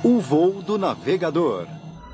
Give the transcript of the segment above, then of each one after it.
O voo do navegador.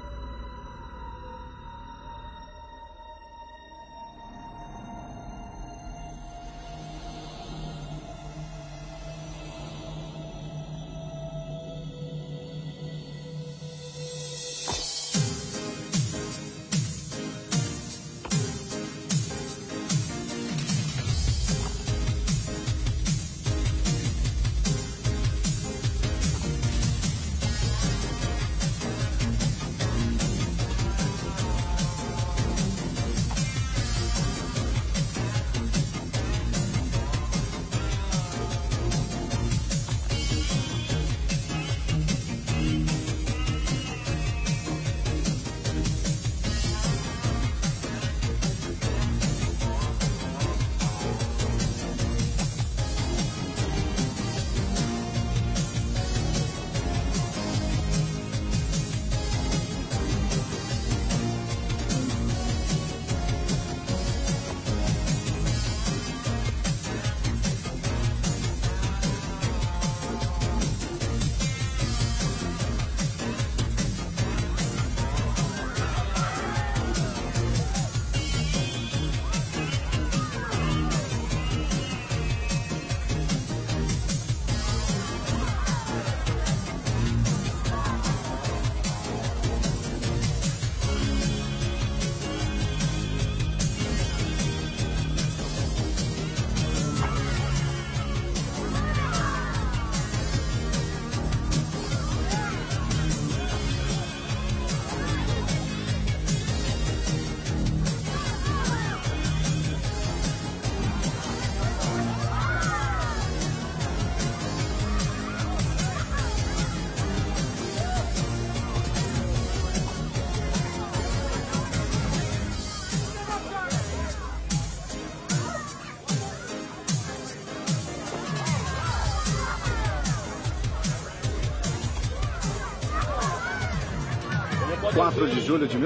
(4 de julho de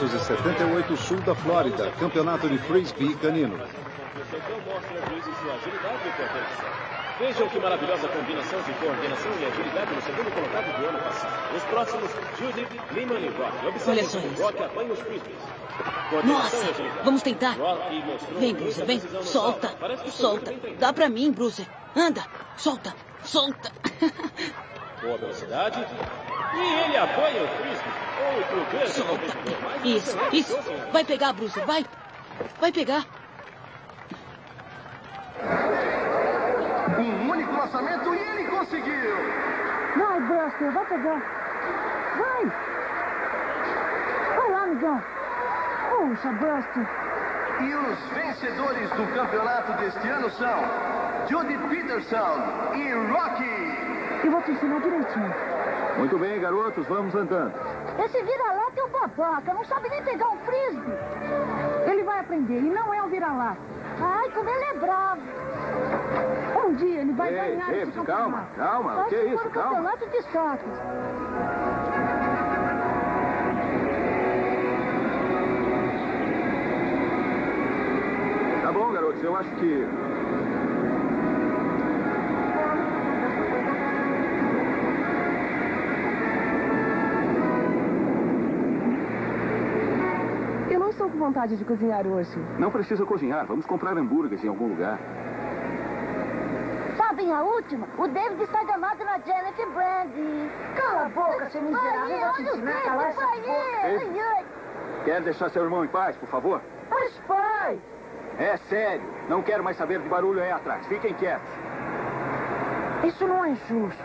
1978, sul da Flórida, campeonato de frisbee canino. Vejam que maravilhosa combinação de coordenação e agilidade no segundo colocado do ano passado. Os próximos, Judith, Lehman e Rock. Olha só isso. Rock apanha os frisbees. Nossa, vamos tentar. Vem, Bruce, vem. Solta, solta. Dá pra mim, Bruce. Anda, solta, solta. Boa velocidade. E ele apanha o frisbee. Outro vez. Solta. Isso. Vai pegar, Bruce, vai. Vai pegar. Um único lançamento e ele conseguiu. Vai, Buster, vai pegar. Vai. Vai lá, amigão. Puxa, Buster. E os vencedores do campeonato deste ano são Judy Peterson e Rocky. Eu vou te ensinar direitinho. Muito bem, garotos, vamos andando. Esse vira-lata é um babaca, não sabe nem pegar um frisbee. Ele vai aprender, e não é um vira-lata. Ai, como ele é bravo. Um dia ele vai ganhar esse campeonato. Calma, o que é isso? Calma. Campeonato de status. Tá bom, garotos, eu acho que... Eu não estou com vontade de cozinhar hoje. Não precisa cozinhar, vamos comprar hambúrgueres em algum lugar. Sabem a última? O David está gamado na Janet Brandy. Cala a boca, seu miserável. Eu vou te ensinar a calar essa boca. Quer deixar seu irmão em paz, por favor? Mas, pai! É sério, não quero mais saber de barulho aí atrás. Fiquem quietos. Isso não é justo.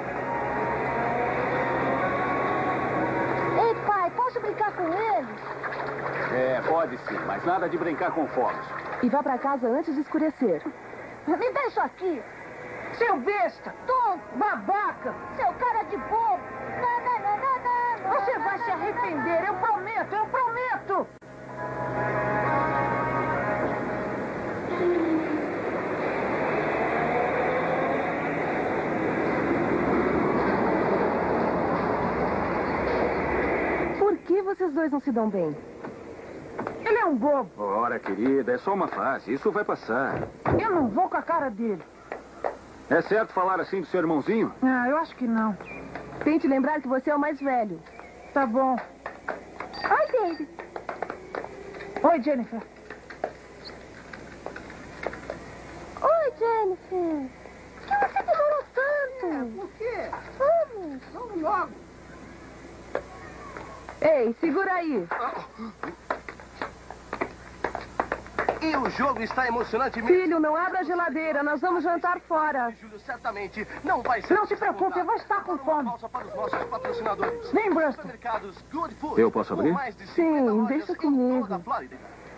Ei, pai, posso brincar com eles? É, pode sim, mas nada de brincar com fogos. E vá pra casa antes de escurecer. Me dá isso aqui. Seu besta! Tonto! Babaca! Seu cara de bobo! Você vai se arrepender, eu prometo, eu prometo! Por que vocês dois não se dão bem? Ele é um bobo. Ora, querida, é só uma fase. Isso vai passar. Eu não vou com a cara dele. É certo falar assim do seu irmãozinho? Ah, eu acho que não. Tente lembrar que você é o mais velho. Tá bom. Oi, David. Oi, Jennifer. Oi, Jennifer. Por que você demorou tanto? Por quê? Vamos. Vamos logo. Ei, segura aí. E o jogo está emocionante mesmo. Filho, não abra a geladeira. Nós vamos jantar fora. Júlio, certamente não vai ser. Não se preocupe, eu vou estar com fome. Pausa para os nossos patrocinadores. Vem, Bruston. Supermercados Good Food. Eu posso abrir? Com mais de 50 Sim, lojas deixa em comigo. toda a Flórida.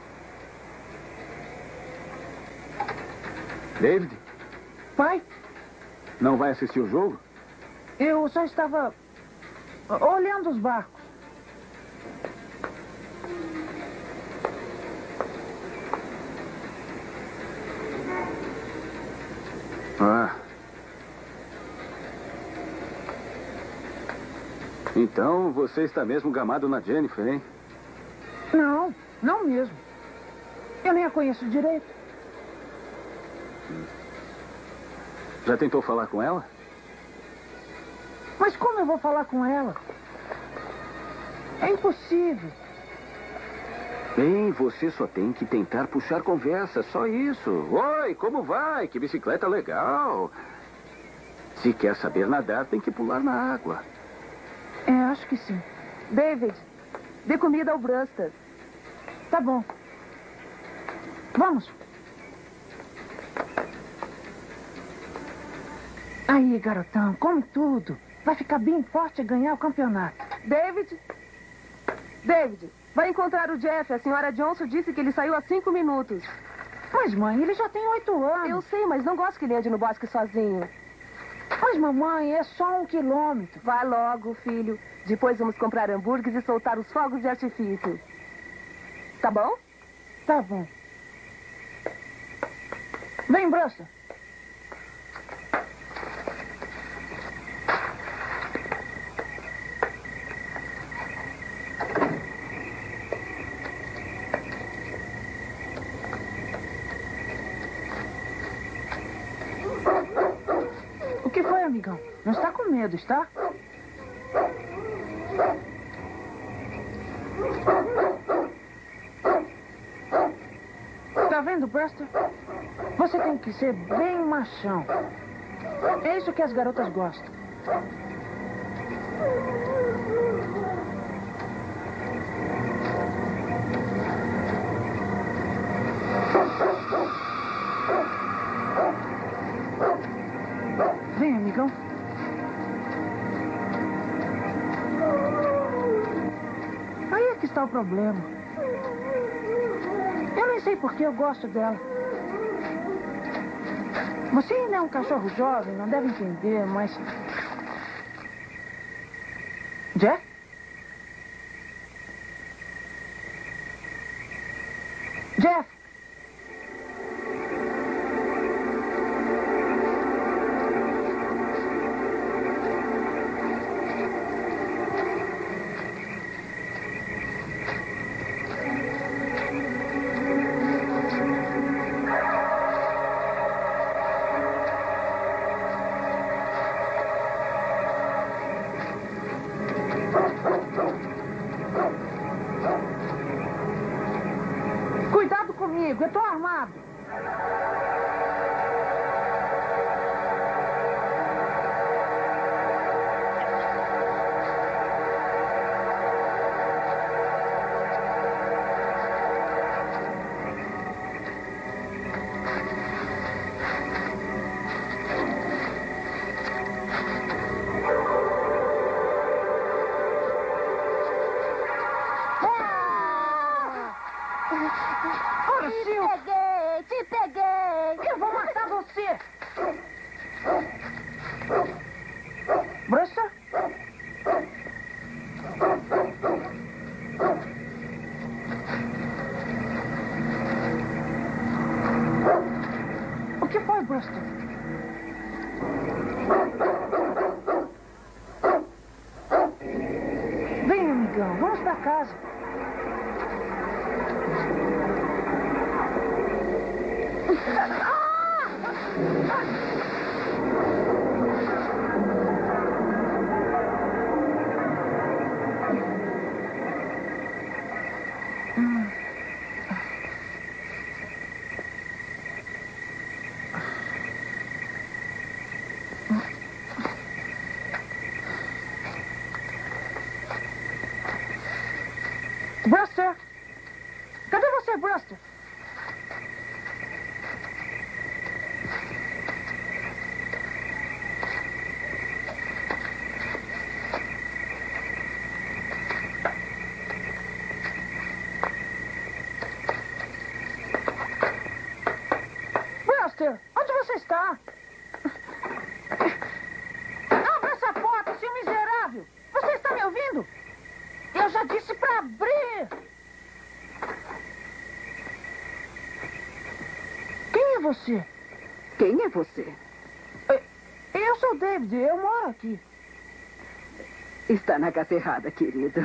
David, Pai, não vai assistir o jogo? eu só estava olhando os barcos. Ah. Então, você está mesmo gamado na Jennifer, hein? Não, não mesmo. Eu nem a conheço direito. Já tentou falar com ela? Mas como eu vou falar com ela? É impossível. Bem, você só tem que tentar puxar conversa, só isso. Oi, como vai? Que bicicleta legal. Se quer saber nadar, tem que pular na água. É, acho que sim. David, dê comida ao Bruston. Tá bom. Vamos. Aí, garotão, come tudo. Vai ficar bem forte e ganhar o campeonato. David? David, vai encontrar o Jeff. A senhora Johnson disse que ele saiu há 5 minutos. Mas, mãe, ele já tem 8 anos. Eu sei, mas não gosto que ele ande no bosque sozinho. Mas, mamãe, é só 1 quilômetro. Vai logo, filho. Depois vamos comprar hambúrgueres e soltar os fogos de artifício. Tá bom? Tá bom. Vem, Bruston. O que foi, amigão? Não está com medo, está? Tá vendo, Bruston? Você tem que ser bem machão. É isso que as garotas gostam. Vem, amigão. Aí é que está o problema. Eu nem sei por que eu gosto dela. Você ainda é um cachorro jovem, não deve entender, mas... Jeff? Jeff! Cuidado comigo, eu tô armado. Ora, Sil! Te peguei! Eu vou matar você! Bruston? O que foi, Bruston? Vem, amigão, vamos pra casa. Buster! Cadê você, Buster? Buster, onde você está? Abra essa porta, seu miserável! Você está me ouvindo? Eu já disse para abrir! Quem é você? Quem é você? Eu sou o David, eu moro aqui. Está na casa errada, querido.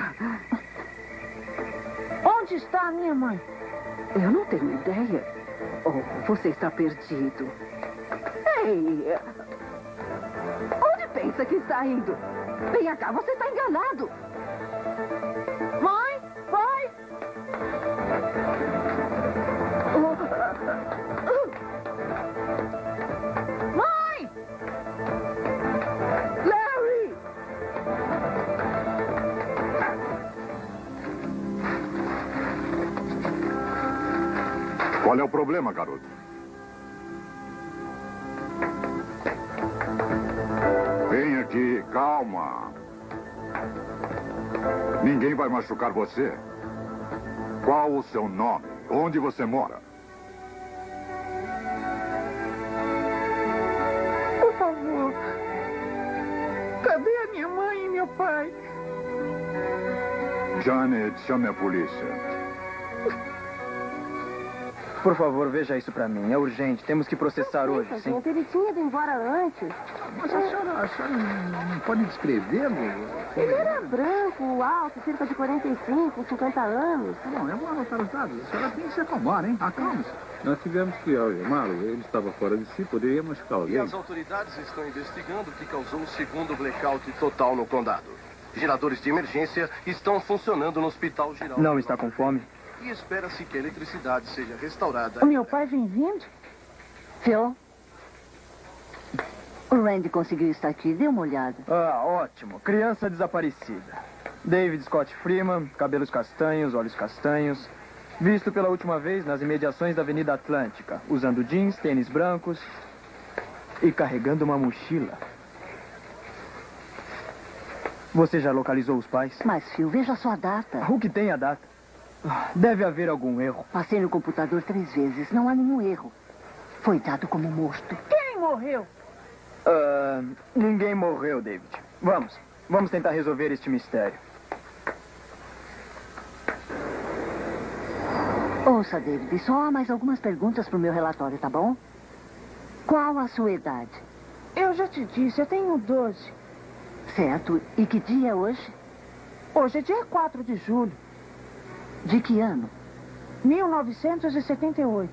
Onde está a minha mãe? Eu não tenho ideia. Oh, você está perdido. Ei! Onde pensa que está indo? Venha cá, você está enganado. Mãe? Pai? Mãe! Larry! Qual é o problema, garoto? Vem aqui, calma. Ninguém vai machucar você. Qual o seu nome? Onde você mora? Por favor. Cadê a minha mãe e meu pai? Janet, chame a polícia. Por favor, veja isso pra mim. É urgente. Temos que processar hoje, sim? Gente, ele tinha ido embora antes. Mas a senhora não pode descrevê-lo? Ele era branco, alto, cerca de 45, 50 anos. Bom, eu vou anotar os dados. A senhora tem que se acalmar, hein? Acalme-se. Nós tivemos que algemá-lo. Ele estava fora de si, poderia machucar E alguém. as autoridades estão investigando o que causou o segundo blackout total no condado. Geradores de emergência estão funcionando no Hospital Geral. Não está com fome? E espera-se que a eletricidade seja restaurada. O meu pai vem vindo? Phil? O Randy conseguiu estar aqui. Dê uma olhada. Ah, ótimo. Criança desaparecida. David Scott Freeman, cabelos castanhos, olhos castanhos. Visto pela última vez nas imediações da Avenida Atlântica, usando jeans, tênis brancos e carregando uma mochila. Você já localizou os pais? Mas, Phil, veja só a data. O que tem a data? Deve haver algum erro. Passei no computador 3 vezes. Não há nenhum erro. Foi dado como morto. Quem morreu? Ninguém morreu, David. Vamos tentar resolver este mistério. Ouça, David, só há mais algumas perguntas para o meu relatório, tá bom? Qual a sua idade? Eu já te disse, eu tenho 12. Certo. E que dia é hoje? Hoje é dia 4 de julho. De que ano? 1978.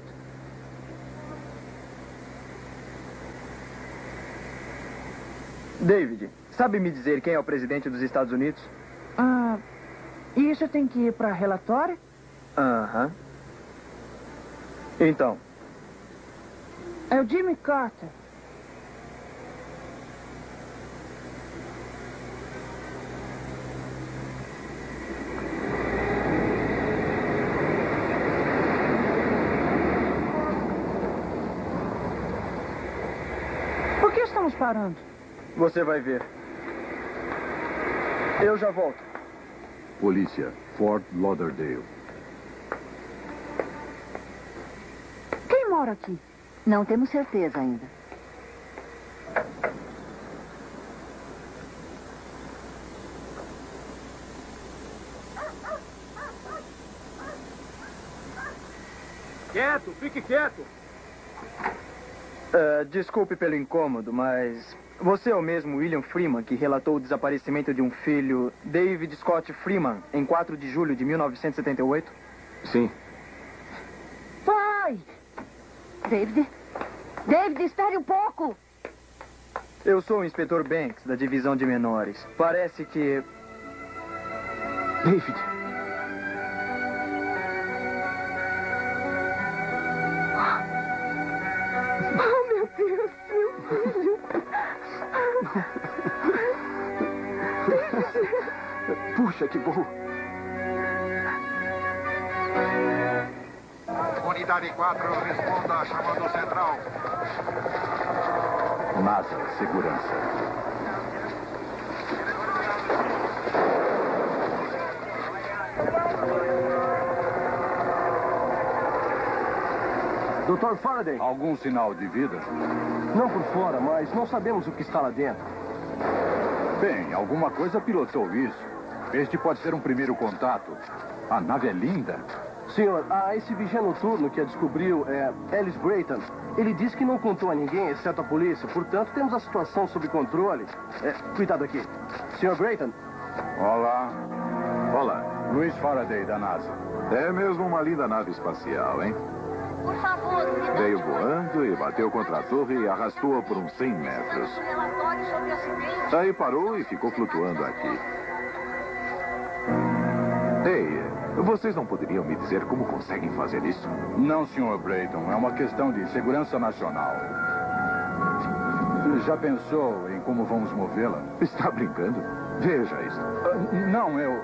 David, sabe me dizer quem é o presidente dos Estados Unidos? Isso tem que ir para relatório? Aham. Então? É o Jimmy Carter. Por que estamos parando? Você vai ver. Eu já volto. Polícia, Fort Lauderdale. Quem mora aqui? Não temos certeza ainda. Quieto, fique quieto. Desculpe pelo incômodo, mas você é o mesmo William Freeman que relatou o desaparecimento de um filho, David Scott Freeman, em 4 de julho de 1978? Sim. Pai! David? David, espere um pouco! Eu sou o inspetor Banks, da divisão de menores. Parece que... David. Oh, meu Deus, meu filho. Puxa, que bom. Unidade 4, responda, chamando central. NASA, segurança. Dr. Faraday. Algum sinal de vida? Não por fora, mas não sabemos o que está lá dentro. Bem, alguma coisa pilotou isso. Este pode ser um primeiro contato. A nave é linda. Senhor, esse vigia noturno que a descobriu é Ellis Brayton. Ele disse que não contou a ninguém, exceto a polícia. Portanto, temos a situação sob controle. Cuidado aqui. Senhor Brayton. Olá. Olá. Louis Faraday, da NASA. É mesmo uma linda nave espacial, hein? Por favor, veio voando e bateu contra a torre e arrastou-a por uns 100 metros. Aí parou e ficou flutuando aqui. Ei, vocês não poderiam me dizer como conseguem fazer isso? Não, Sr. Brayton. É uma questão de segurança nacional. Já pensou em como vamos movê-la? Está brincando? Veja isso. Não, eu...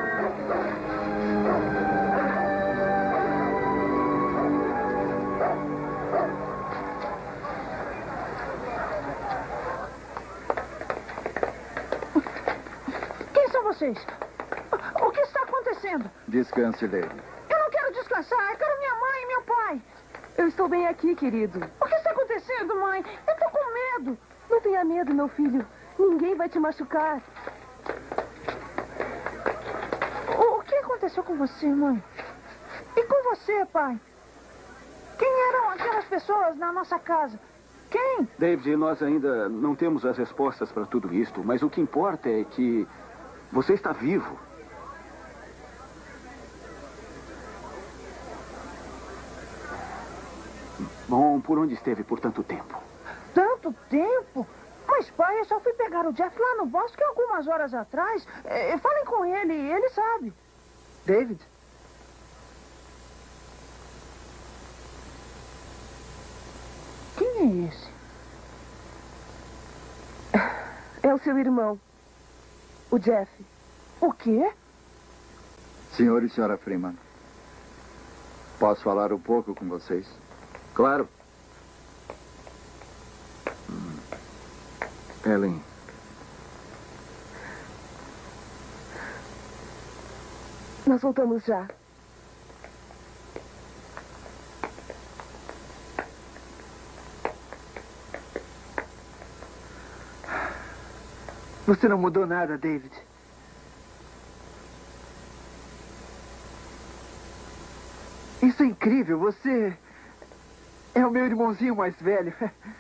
Quem são vocês? O que está acontecendo? Descanse, Lady. Eu não quero descansar. Eu quero minha mãe e meu pai. Eu estou bem aqui, querido. O que está acontecendo, mãe? Eu estou com medo. Não tenha medo, meu filho. Ninguém vai te machucar. O que aconteceu com você, mãe? E com você, pai? Quem eram aquelas pessoas na nossa casa? Quem? David, nós ainda não temos as respostas para tudo isto, mas o que importa é que você está vivo. Bom, por onde esteve por tanto tempo? Tanto tempo? Mas, pai, eu só fui pegar o Jeff lá no bosque algumas horas atrás. Falem com ele, ele sabe. David? Quem é esse? É o seu irmão, o Jeff. O quê? Senhor e senhora Freeman, posso falar um pouco com vocês? Claro. Ellen. Nós voltamos já. Você não mudou nada, David. Isso é incrível. Você é o meu irmãozinho mais velho.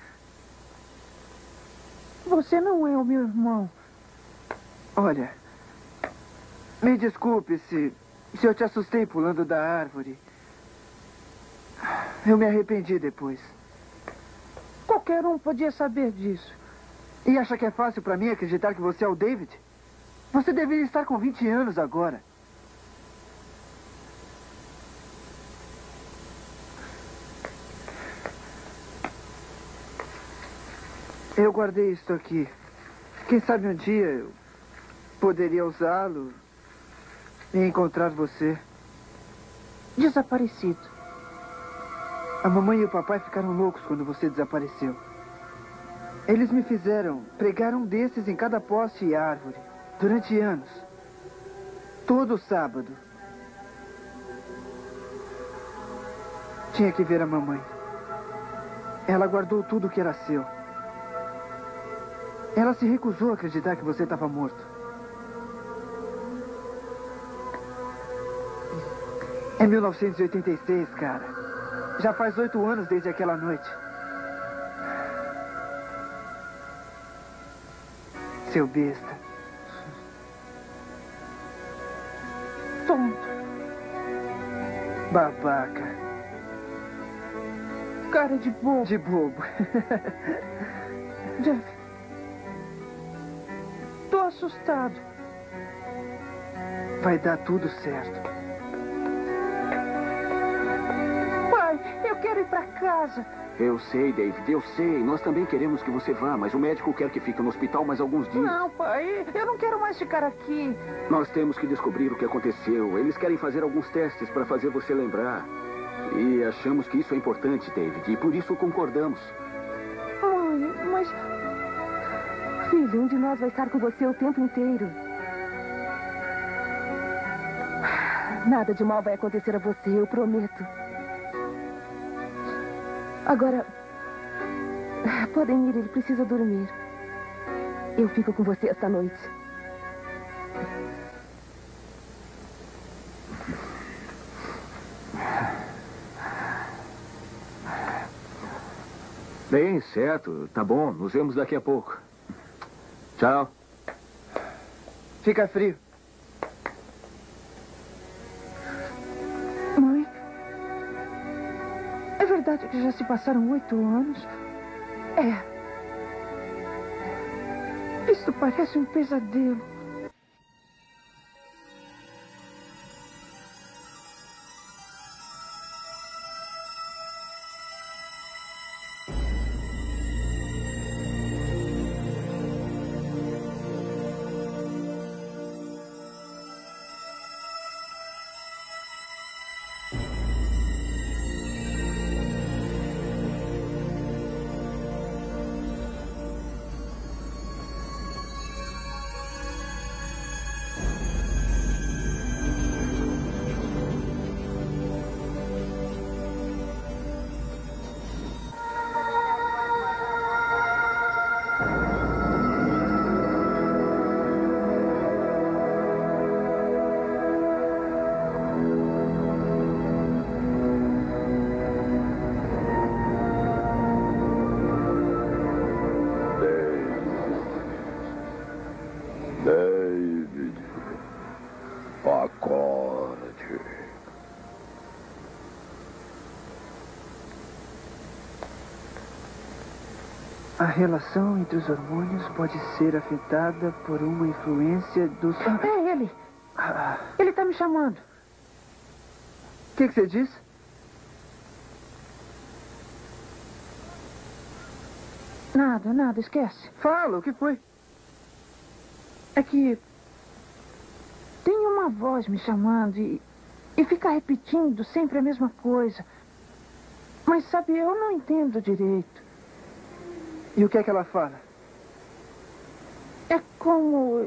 Você não é o meu irmão. Olha, me desculpe se eu te assustei pulando da árvore. Eu me arrependi depois. Qualquer um podia saber disso. E acha que é fácil para mim acreditar que você é o David? Você deveria estar com 20 anos agora. Eu guardei isso aqui. Quem sabe um dia eu poderia usá-lo e encontrar você. Desaparecido. A mamãe e o papai ficaram loucos quando você desapareceu. Eles me fizeram pregar um desses em cada poste e árvore, durante anos. Todo sábado. Tinha que ver a mamãe. Ela guardou tudo que era seu. Ela se recusou a acreditar que você estava morto. É 1986, cara. Já faz 8 anos desde aquela noite. Seu besta. Tonto. Babaca. Cara de bobo. De bobo. Jeff. Tô assustado. Vai dar tudo certo. Pai, eu quero ir pra casa. Eu sei, David, eu sei. Nós também queremos que você vá, mas o médico quer que fique no hospital mais alguns dias. Não, pai, eu não quero mais ficar aqui. Nós temos que descobrir o que aconteceu. Eles querem fazer alguns testes para fazer você lembrar. E achamos que isso é importante, David, e por isso concordamos. Mãe, mas... Filho, um de nós vai estar com você o tempo inteiro. Nada de mal vai acontecer a você, eu prometo. Agora, podem ir, ele precisa dormir. Eu fico com você esta noite. Bem, certo. Tá bom. Nos vemos daqui a pouco. Tchau. Fica frio. Mãe, é verdade que já se passaram 8 anos? É. Isso parece um pesadelo. David, acorde. A relação entre os hormônios pode ser afetada por uma influência dos... É ele! Ele está me chamando. O que você disse? Nada, esquece. Fala, o que foi? É que tem uma voz me chamando e fica repetindo sempre a mesma coisa. Mas sabe, eu não entendo direito. E o que é que ela fala? É como...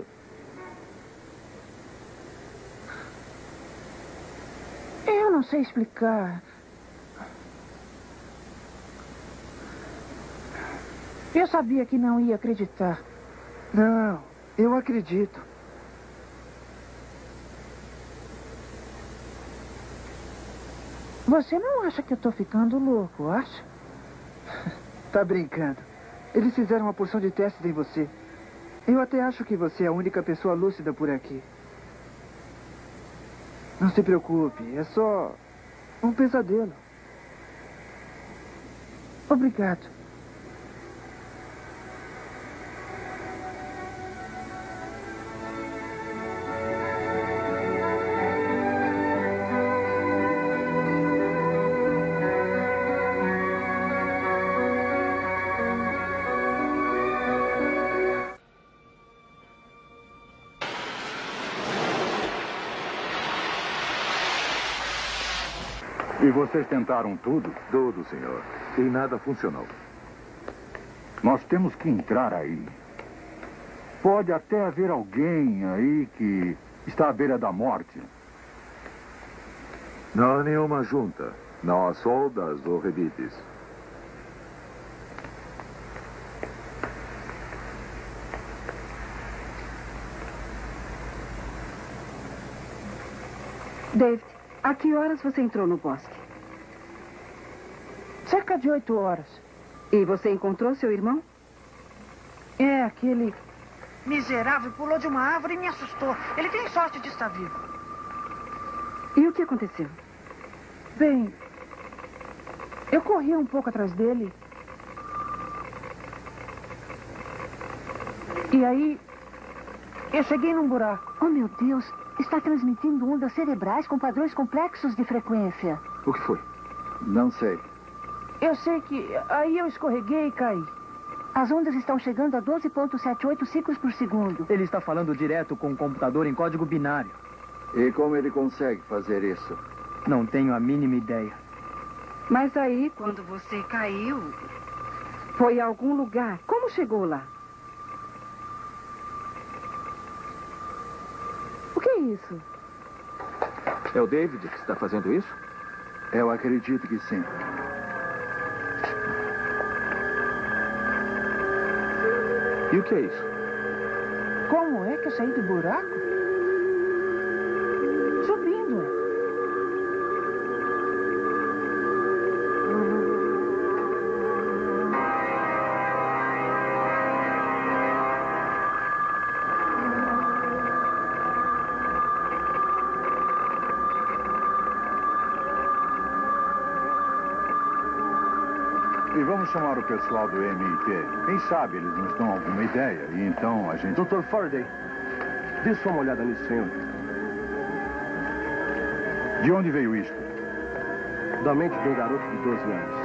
Eu não sei explicar. Eu sabia que não ia acreditar. Não, eu acredito. Você não acha que eu tô ficando louco, acha? Tá brincando. Eles fizeram uma porção de testes em você. Eu até acho que você é a única pessoa lúcida por aqui. Não se preocupe, é só um pesadelo. Obrigado. E vocês tentaram tudo? Tudo, senhor. E nada funcionou. Nós temos que entrar aí. Pode até haver alguém aí que está à beira da morte. Não há nenhuma junta. Não há soldas ou rebites. David, a que horas você entrou no bosque? Cerca de 8 horas. E você encontrou seu irmão? É, aquele miserável pulou de uma árvore e me assustou. Ele tem sorte de estar vivo. E o que aconteceu? Bem, eu corri um pouco atrás dele. E aí, eu cheguei num buraco. Oh, meu Deus. Está transmitindo ondas cerebrais com padrões complexos de frequência. O que foi? Não sei. Eu sei que... Aí eu escorreguei e caí. As ondas estão chegando a 12,78 ciclos por segundo. Ele está falando direto com o computador em código binário. E como ele consegue fazer isso? Não tenho a mínima ideia. Mas aí, quando você caiu, foi a algum lugar. Como chegou lá? O que é isso? É o David que está fazendo isso? Eu acredito que sim. E o que é isso? Como é que eu saí do buraco? Subindo. E vamos chamar o pessoal do MIT. Quem sabe eles nos dão alguma ideia e então a gente... Dr. Faraday, dê só uma olhada nisso, senhor. De onde veio isto? Da mente de um garoto de 12 anos.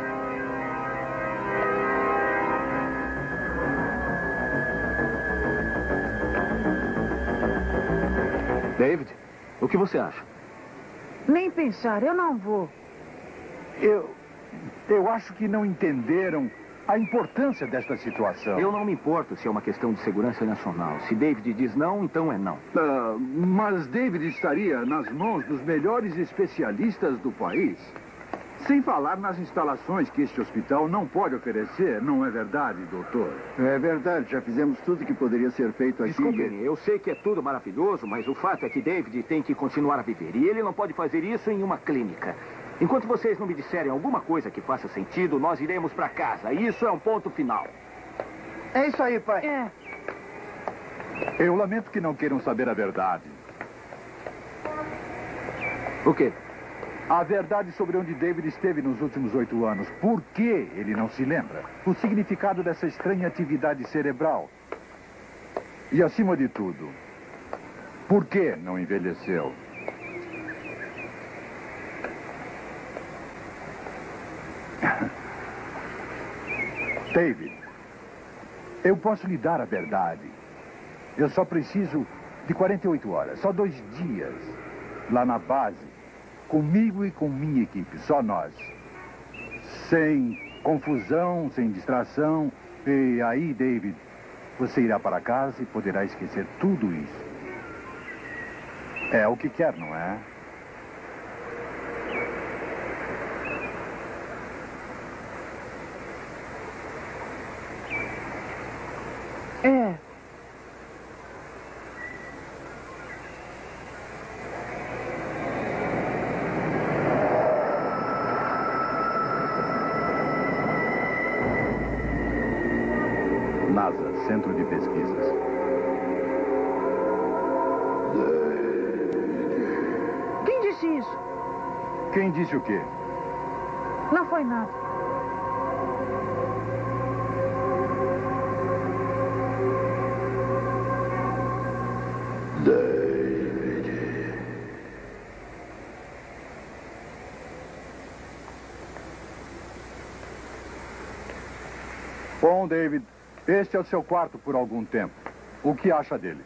David, o que você acha? Nem pensar, eu não vou. Eu acho que não entenderam a importância desta situação. Eu não me importo se é uma questão de segurança nacional. Se David diz não, então é não. Mas David estaria nas mãos dos melhores especialistas do país. Sem falar nas instalações que este hospital não pode oferecer, não é verdade, doutor? É verdade, já fizemos tudo que poderia ser feito aqui. Desculpe, eu sei que é tudo maravilhoso, mas o fato é que David tem que continuar a viver. E ele não pode fazer isso em uma clínica. Enquanto vocês não me disserem alguma coisa que faça sentido, nós iremos para casa. Isso é um ponto final. É isso aí, pai. É. Eu lamento que não queiram saber a verdade. O quê? A verdade sobre onde David esteve nos últimos 8 anos. Por que ele não se lembra? O significado dessa estranha atividade cerebral. E, acima de tudo, por que não envelheceu? David, eu posso lhe dar a verdade. Eu só preciso de 48 horas, só 2 dias, lá na base, comigo e com minha equipe, só nós. Sem confusão, sem distração. E aí, David, você irá para casa e poderá esquecer tudo isso. É o que quer, não é? É. NASA, Centro de Pesquisas. Quem disse isso? Quem disse o quê? Não foi nada. Bom, David, este é o seu quarto por algum tempo. O que acha dele?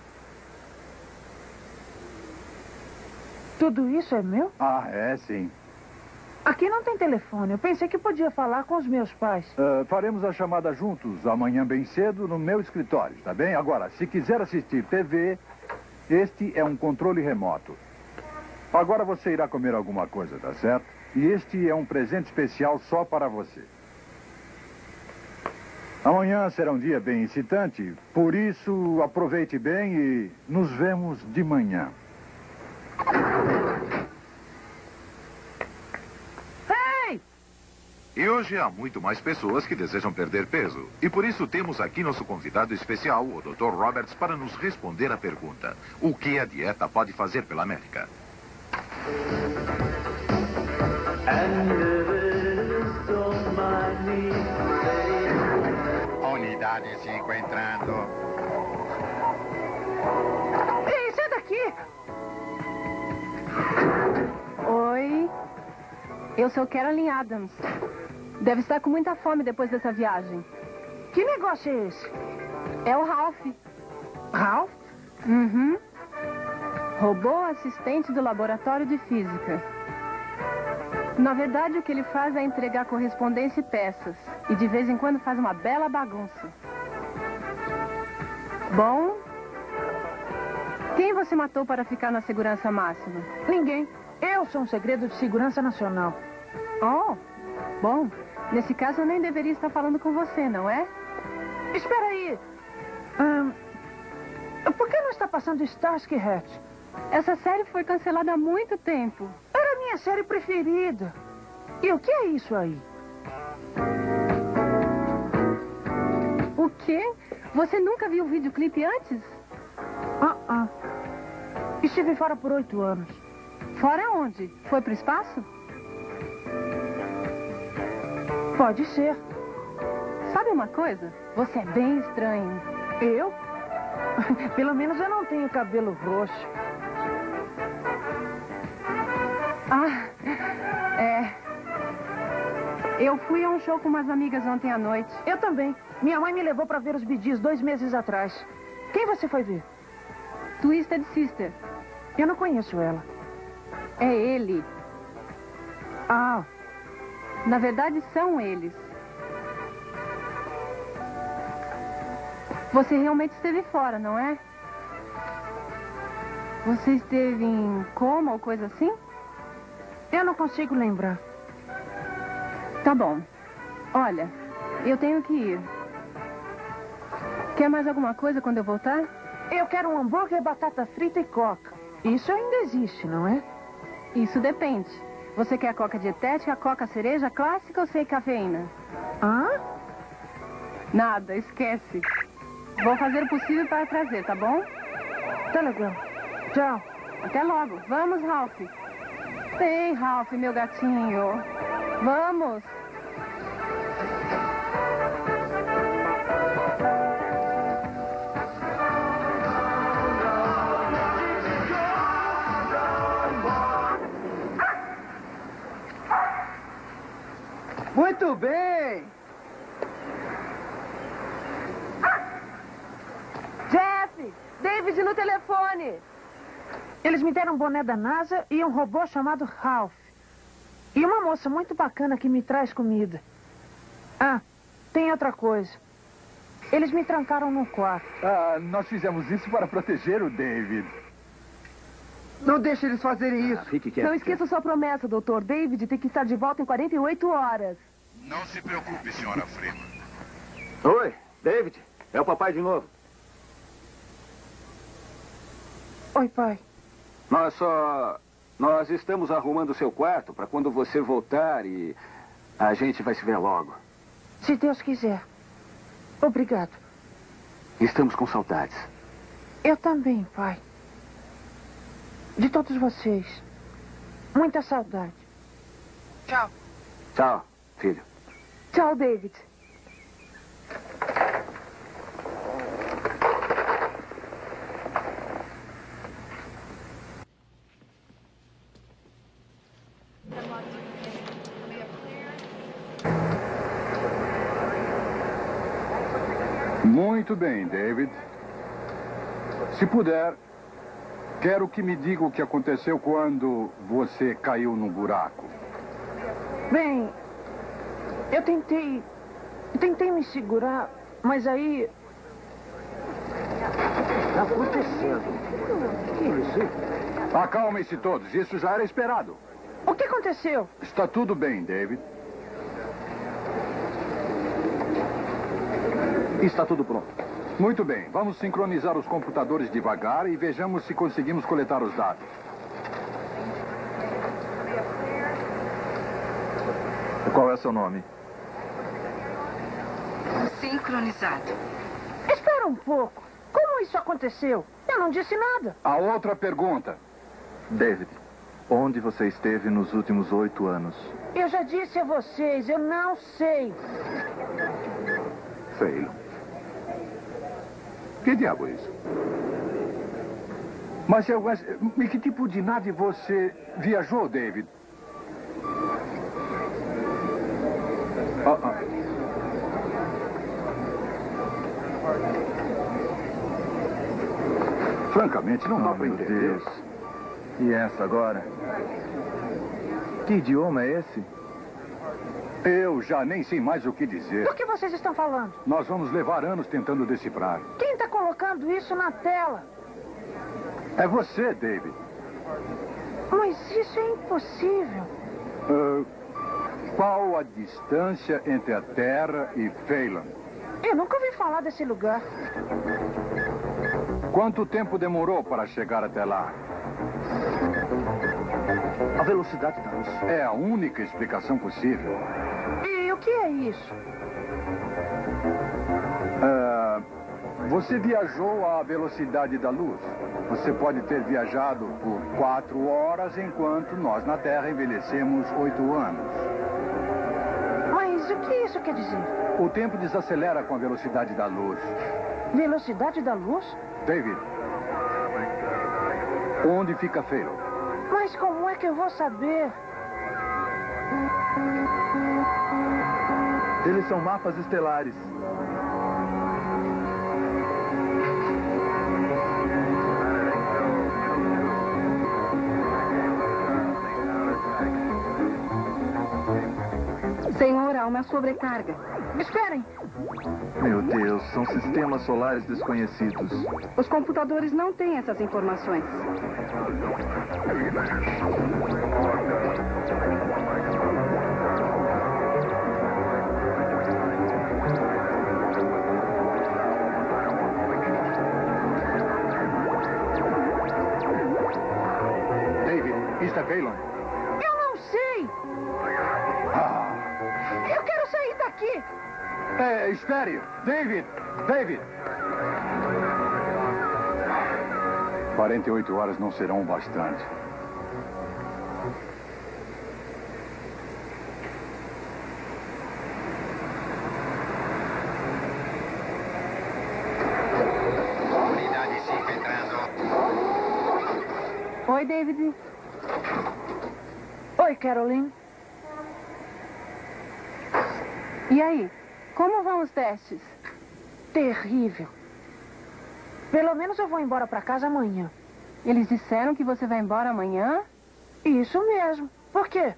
Tudo isso é meu? Ah, é sim. Aqui não tem telefone. Eu pensei que podia falar com os meus pais. Faremos a chamada juntos amanhã bem cedo no meu escritório, tá bem? Agora, se quiser assistir TV, este é um controle remoto. Agora você irá comer alguma coisa, tá certo? E este é um presente especial só para você. Amanhã será um dia bem excitante, por isso aproveite bem e nos vemos de manhã. Hey! E hoje há muito mais pessoas que desejam perder peso. E por isso temos aqui nosso convidado especial, o Dr. Roberts, para nos responder a pergunta: o que a dieta pode fazer pela América? Unidade 5 entrando. Ei, sai daqui! Oi, eu sou Carolyn Adams. Deve estar com muita fome depois dessa viagem. Que negócio é esse? É o Ralph. Ralph? Uhum. Robô assistente do laboratório de física. Na verdade, o que ele faz é entregar correspondência e peças. E de vez em quando faz uma bela bagunça. Bom, quem você matou para ficar na segurança máxima? Ninguém. Eu sou um segredo de segurança nacional. Oh, bom. Nesse caso, eu nem deveria estar falando com você, não é? Espera aí. Por que não está passando Starsky Hatch? Essa série foi cancelada há muito tempo. Era a minha série preferida. E o que é isso aí? O quê? Você nunca viu o videoclipe antes? Estive fora por 8 anos. Fora onde? Foi pro espaço? Pode ser. Sabe uma coisa? Você é bem estranho. Eu? Pelo menos eu não tenho cabelo roxo. Eu fui a um show com umas amigas ontem à noite. Eu também. Minha mãe me levou para ver os Bee Gees 2 meses atrás. Quem você foi ver? Twisted Sister. Eu não conheço ela. É ele. Na verdade, são eles. Você realmente esteve fora, não é? Você esteve em coma ou coisa assim? Eu não consigo lembrar. Tá bom. Olha, eu tenho que ir. Quer mais alguma coisa quando eu voltar? Eu quero um hambúrguer, batata frita e coca. Isso ainda existe, não é? Isso depende. Você quer a coca dietética, a coca cereja, clássica ou sem cafeína? Nada, esquece. Vou fazer o possível para trazer, tá bom? Tá legal. Tchau. Até logo. Vamos, Ralph. Vem, Ralph, meu gatinho. Vamos. Muito bem. Jeff! David no telefone! Eles me deram um boné da NASA e um robô chamado Ralph. E uma moça muito bacana que me traz comida. Tem outra coisa. Eles me trancaram no quarto. Nós fizemos isso para proteger o David. Não deixe eles fazerem isso. Fique quieto. Não esqueça sua promessa, doutor. David tem que estar de volta em 48 horas. Não se preocupe, senhora Freeman. Oi, David. É o papai de novo. Oi, pai. Nós estamos arrumando o seu quarto para quando você voltar e a gente vai se ver logo. Se Deus quiser. Obrigado. Estamos com saudades. Eu também, pai. De todos vocês. Muita saudade. Tchau. Tchau, filho. Tchau, David. Muito bem, David. Se puder, quero que me diga o que aconteceu quando você caiu no buraco. Bem, eu tentei me segurar, mas aí... Está acontecendo? Que isso? Acalmem-se todos, isso já era esperado. O que aconteceu? Está tudo bem, David. Está tudo pronto. Muito bem, vamos sincronizar os computadores devagar e vejamos se conseguimos coletar os dados. Qual é seu nome? Sincronizado. Espera um pouco. Como isso aconteceu? Eu não disse nada. A outra pergunta. David, onde você esteve nos últimos 8 anos? Eu já disse a vocês, eu não sei. Sei. Que diabo é isso? Mas em que tipo de nave você viajou, David? Francamente, não dá para entender. Deus. E essa agora? Que idioma é esse? Eu já nem sei mais o que dizer. Do que vocês estão falando? Nós vamos levar anos tentando decifrar. Quem está colocando isso na tela? É você, David. Mas isso é impossível. Qual a distância entre a Terra e Phelan? Eu nunca ouvi falar desse lugar. Quanto tempo demorou para chegar até lá? A velocidade da luz. É a única explicação possível. E o que é isso? Você viajou à velocidade da luz. Você pode ter viajado por 4 horas, enquanto nós na Terra envelhecemos 8 anos. Mas o que isso quer dizer? O tempo desacelera com a velocidade da luz. Velocidade da luz? David, onde fica Phelan? Mas como é que eu vou saber? Eles são mapas estelares. Senhor, há uma sobrecarga. Esperem. Meu Deus, são sistemas solares desconhecidos. Os computadores não têm essas informações. David, isto é Phelan? Eu não sei. Eu quero sair daqui. Espere! David! David! 48 horas não serão o bastante. Unidade 5 entrando. Oi, David. Oi, Caroline. E aí? Como vão os testes? Terrível. Pelo menos eu vou embora para casa amanhã. Eles disseram que você vai embora amanhã? Isso mesmo. Por quê?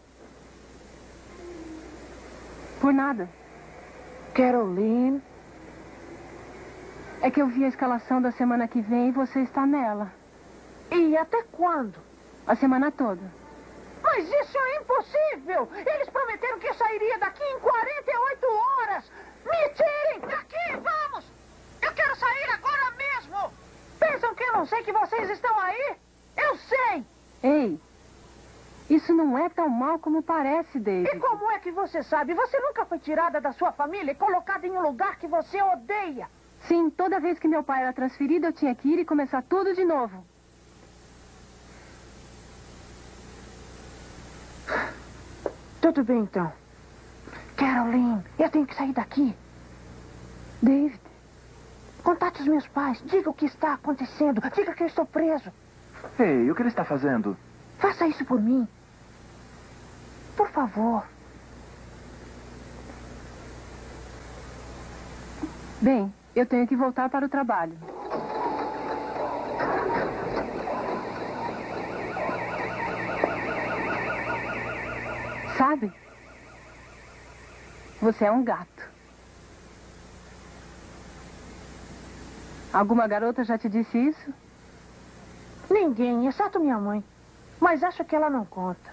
Por nada. Caroline. É que eu vi a escalação da semana que vem e você está nela. E até quando? A semana toda. Mas isso é impossível! Eles prometeram que eu sairia daqui em 48 horas! Me tirem daqui, vamos! Eu quero sair agora mesmo! Pensam que eu não sei que vocês estão aí? Eu sei! Ei, isso não é tão mal como parece, David. E como é que você sabe? Você nunca foi tirada da sua família e colocada em um lugar que você odeia? Sim, toda vez que meu pai era transferido, eu tinha que ir e começar tudo de novo. Tudo bem, então. Caroline, eu tenho que sair daqui. David. Contate os meus pais. Diga o que está acontecendo. Diga que eu estou preso. Ei, o que ele está fazendo? Faça isso por mim. Por favor. Bem, eu tenho que voltar para o trabalho. Sabe? Você é um gato. Alguma garota já te disse isso? Ninguém, exceto minha mãe. Mas acho que ela não conta.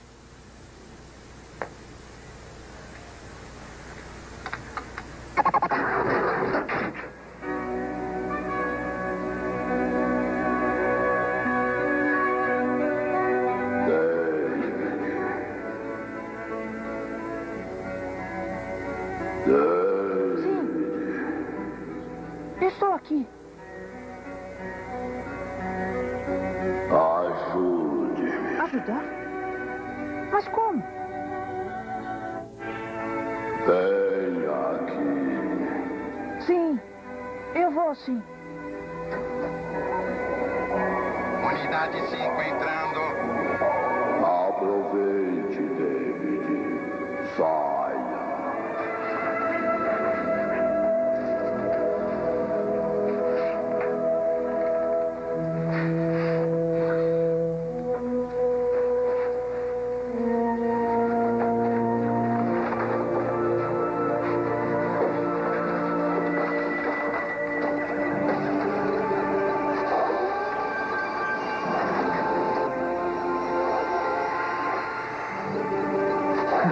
Estou aqui. Ajude-me. Ajudar? Mas como? Venha aqui. Sim, eu vou sim. Unidade 5 entrando. Aproveite, David. Saia.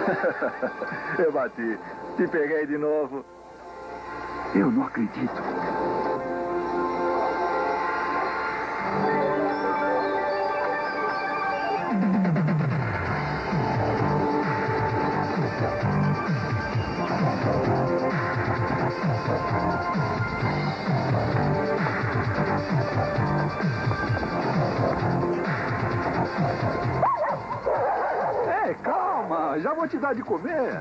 Eu bati. Te peguei de novo. Eu não acredito. Ei, calma. Já vou te dar de comer.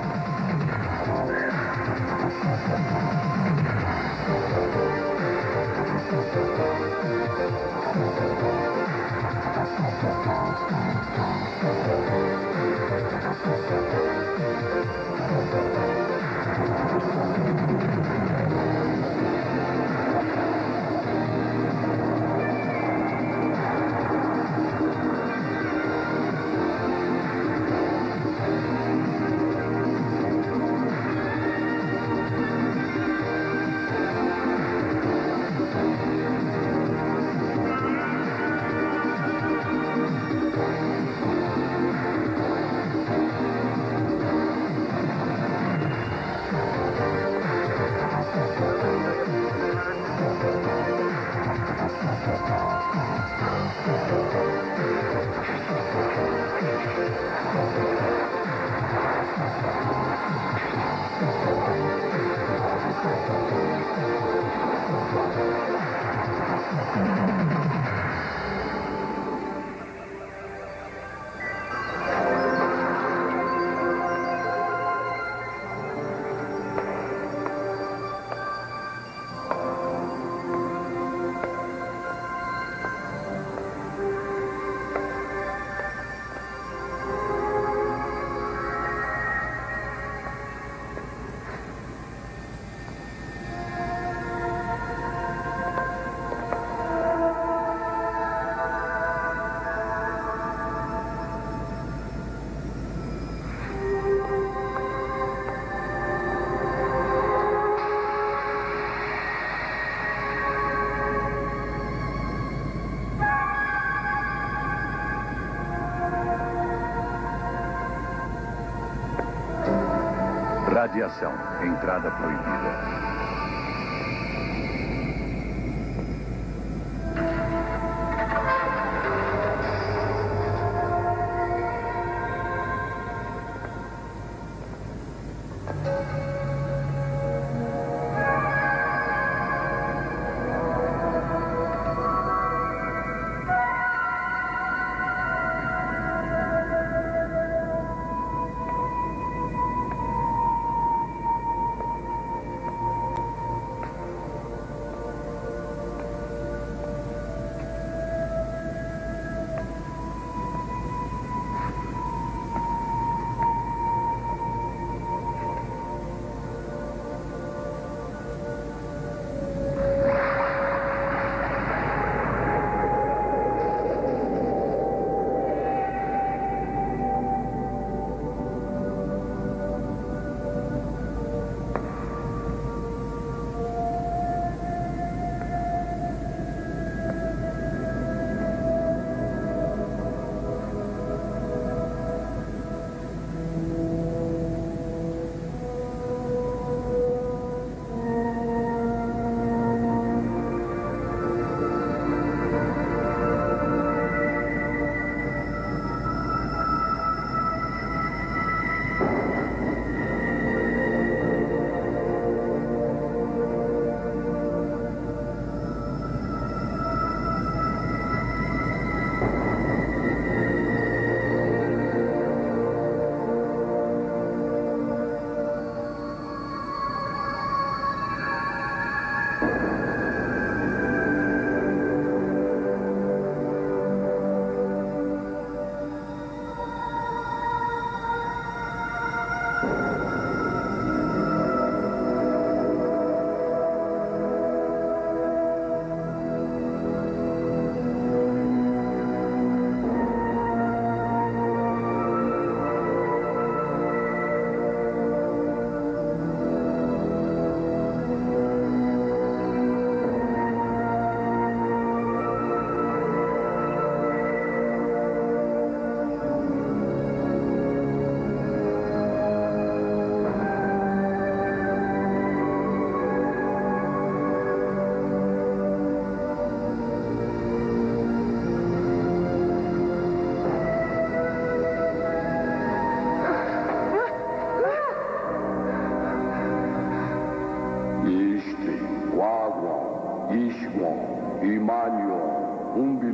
Radiação. Entrada proibida.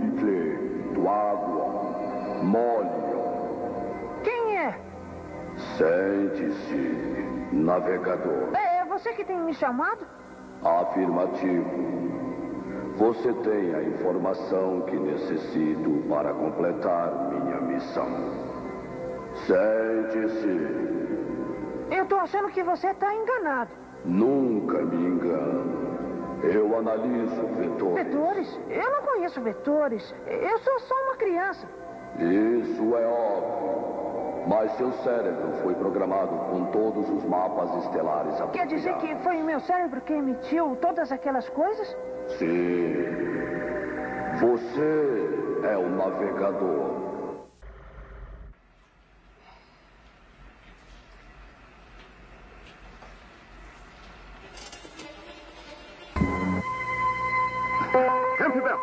Conflito, água, molho. Quem é? Sente-se, navegador. É você que tem me chamado? Afirmativo. Você tem a informação que necessito para completar minha missão. Sente-se. Eu tô achando que você tá enganado. Nunca me engano. Eu analiso vetores. Vetores? Eu não conheço vetores. Eu sou só uma criança. Isso é óbvio. Mas seu cérebro foi programado com todos os mapas estelares apropriados. Quer dizer que foi o meu cérebro que emitiu todas aquelas coisas? Sim. Você é o navegador. Campbell!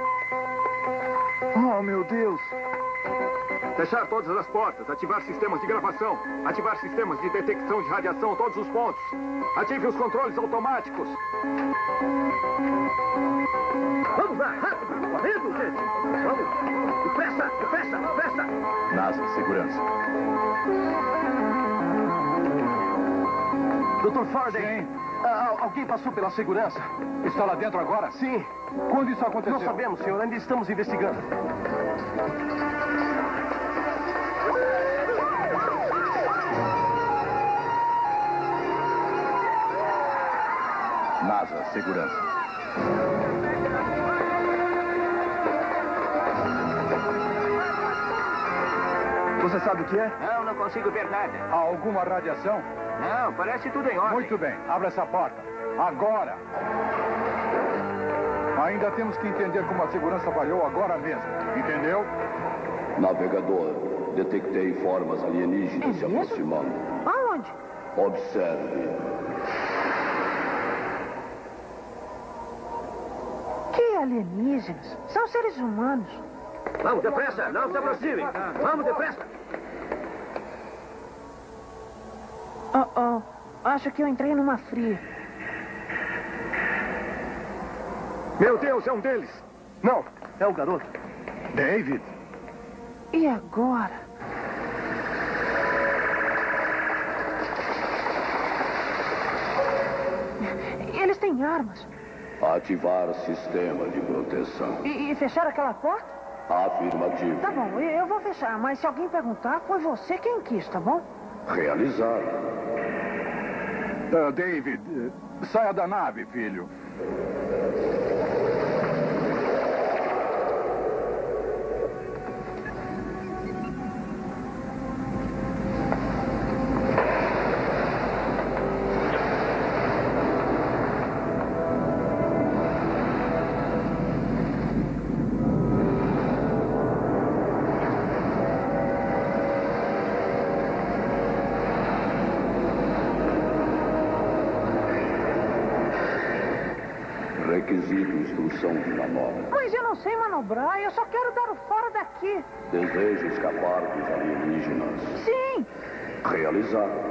Oh, meu Deus! Fechar todas as portas, ativar sistemas de gravação, ativar sistemas de detecção de radiação a todos os pontos. Ative os controles automáticos. Vamos lá, rápido, correndo, gente. Vamos, depressa, depressa, depressa. NASA, segurança. Dr. Faraday, alguém passou pela segurança? Está lá dentro agora? Sim. Quando isso aconteceu? Não sabemos, senhor. Ainda estamos investigando. NASA, segurança. Você sabe o que é? Não consigo ver nada. Há alguma radiação? Não, parece tudo em ordem. Muito bem, abra essa porta. Agora! Ainda temos que entender como a segurança falhou agora mesmo. Entendeu? Navegador, detectei formas alienígenas se aproximando. Aonde? Observe. Que alienígenas? São seres humanos. Vamos, depressa, não se aproximem. Vamos, depressa. Oh, acho que eu entrei numa fria. Meu Deus, é um deles. Não, é o garoto. David? E agora? Eles têm armas. Ativar sistema de proteção. E fechar aquela porta? Afirmativo. Tá bom, eu vou fechar, mas se alguém perguntar, foi você quem quis, tá bom? Realizado. David, saia da nave, filho. Requisito instrução de manobra. Mas eu não sei manobrar, eu só quero dar o fora daqui. Deseja escapar dos alienígenas. Sim! Realizado.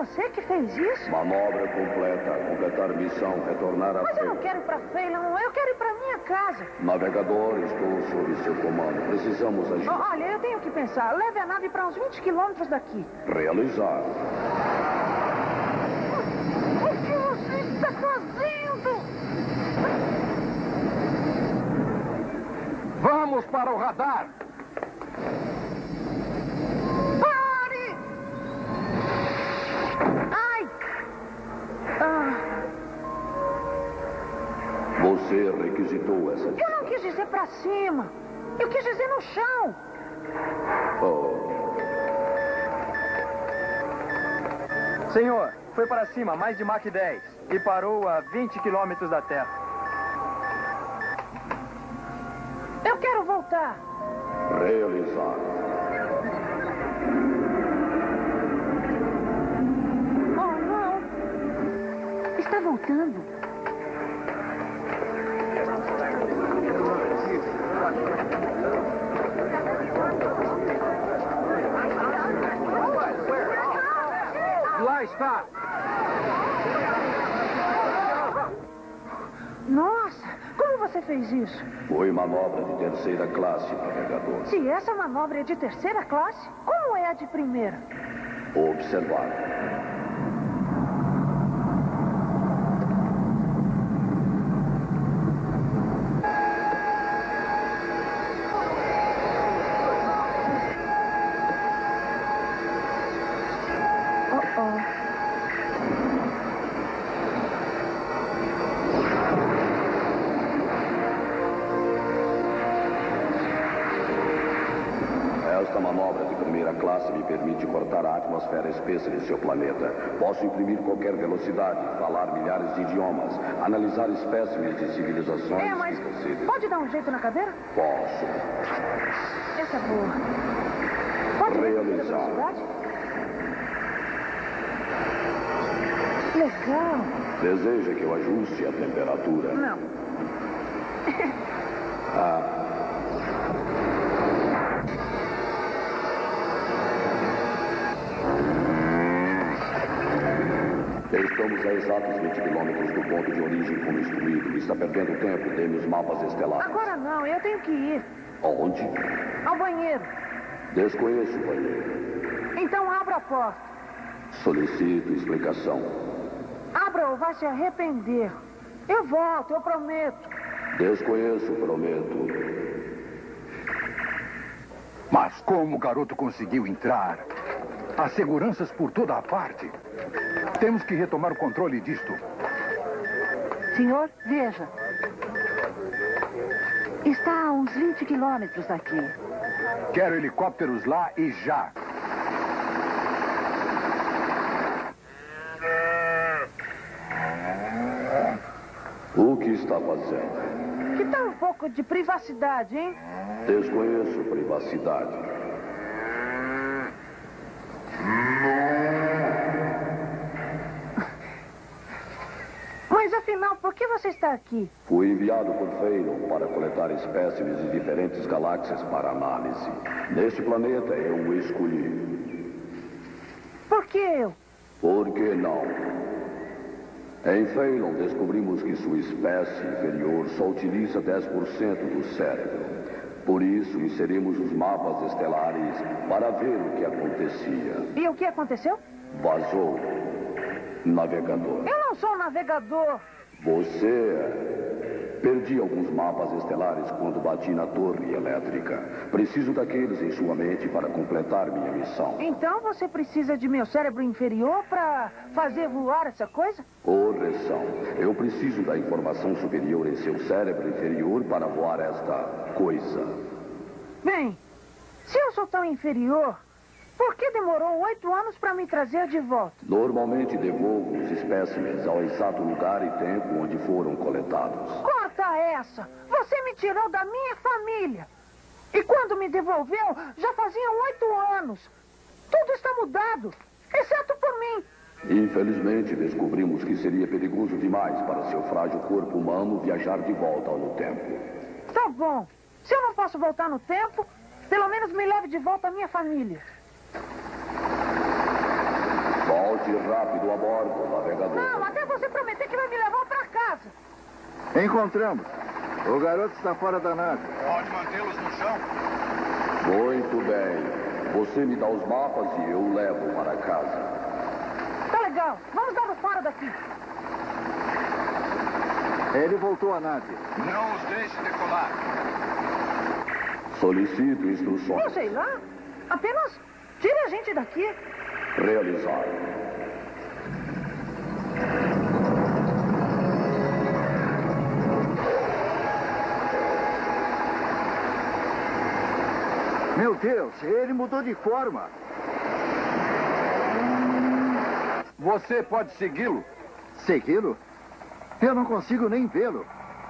você que fez isso? Manobra completa. Completar missão. Retornar a Mas eu não Phaelon. quero ir pra Phaelon, eu quero ir pra minha casa. Navegador, estou sob seu comando. Precisamos agir. Olha, eu tenho que pensar. Leve a nave pra uns 20 quilômetros daqui. Realizar. O que você está fazendo? Vamos para o radar! Pare! Ai! Você requisitou essa Eu não quis dizer pra cima. Eu quis dizer no chão. Senhor, foi para cima, mais de Mach 10. E parou a 20 quilômetros da Terra. Eu quero voltar. Realizar. Oh, não. Está voltando. Lá está! Nossa, como você fez isso? Foi manobra de terceira classe, navegador. Se essa manobra é de terceira classe, como é a de primeira? Observar. Esta manobra de primeira classe me permite cortar a atmosfera espessa de seu planeta. Posso imprimir qualquer velocidade, falar milhares de idiomas, analisar espécimes de civilizações. Mas que você... pode dar um jeito na cadeira? Posso. Essa é boa. Pode reduzir a Realizar. velocidade? Legal. Deseja que eu ajuste a temperatura? Não. Estamos a exatos 20 quilômetros do ponto de origem como instruído. Está perdendo tempo. Dê-me os mapas estelares. Agora não, eu tenho que ir. Onde? Ao banheiro. Desconheço o banheiro. Então abra a porta. Solicito explicação. Abra ou vai se arrepender. Eu volto, eu prometo. Desconheço, prometo. Mas como o garoto conseguiu entrar? Há seguranças por toda a parte. Temos que retomar o controle disto. Senhor, veja. Está a uns 20 quilômetros daqui. Quero helicópteros lá e já. O que está fazendo? Que tal um pouco de privacidade, hein? Desconheço privacidade. Mas afinal, por que você está aqui? Fui enviado por Phaelon para coletar espécimes de diferentes galáxias para análise. Neste planeta eu o escolhi. Por que eu? Por que não? Em Phaelon descobrimos que sua espécie inferior só utiliza 10% do cérebro. Por isso inserimos os mapas estelares para ver o que acontecia. E o que aconteceu? Vazou. Navegador. Eu não sou um navegador. Você perdi alguns mapas estelares quando bati na torre elétrica. Preciso daqueles em sua mente para completar minha missão. Então você precisa de meu cérebro inferior para fazer voar essa coisa? Correção. Eu preciso da informação superior em seu cérebro inferior para voar esta coisa. Bem, se eu sou tão inferior, por que demorou 8 anos para me trazer de volta? Normalmente devolvo os espécimes ao exato lugar e tempo onde foram coletados. Corta essa! Você me tirou da minha família. E quando me devolveu, já faziam 8 anos. Tudo está mudado, exceto por mim. Infelizmente, descobrimos que seria perigoso demais para seu frágil corpo humano viajar de volta no tempo. Tá bom. Se eu não posso voltar no tempo, pelo menos me leve de volta à minha família. Volte rápido. rápido a bordo, navegador. Não, até você prometer que vai me levar pra casa. Encontramos. O garoto está fora da nave. Pode mantê-los no chão? Muito bem. Você me dá os mapas e eu o levo para casa. Tá legal. Vamos dar o fora daqui. Ele voltou à nave. Não os deixe decolar. Solicito instruções. Eu sei lá. Apenas tire a gente daqui. Realizar. Meu Deus, ele mudou de forma. Você pode segui-lo? Segui-lo? Eu não consigo nem vê-lo.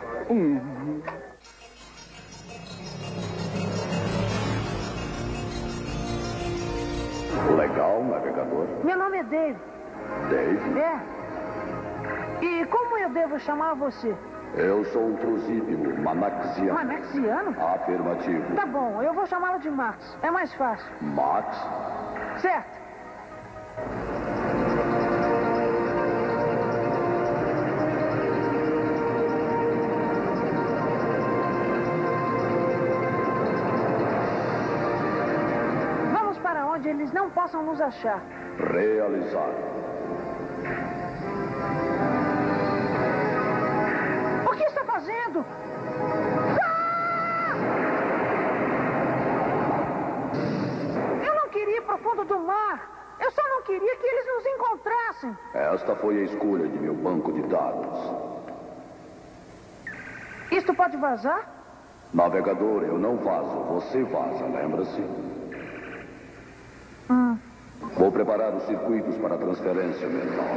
Legal, navegador. Meu nome é Dave. Dave? É. E como eu devo chamar você? Eu sou um trusípilo, Manaxiano. Manaxiano? Afirmativo. Tá bom, eu vou chamá-lo de Max. É mais fácil. Max? Certo. Vamos para onde eles não possam nos achar. Realizar. O que está fazendo? Eu não queria ir para o fundo do mar. Eu só não queria que eles nos encontrassem. Esta foi a escolha de meu banco de dados. Isto pode vazar? Navegador, eu não vazo, você vaza, lembra-se? Vou preparar os circuitos para a transferência mental.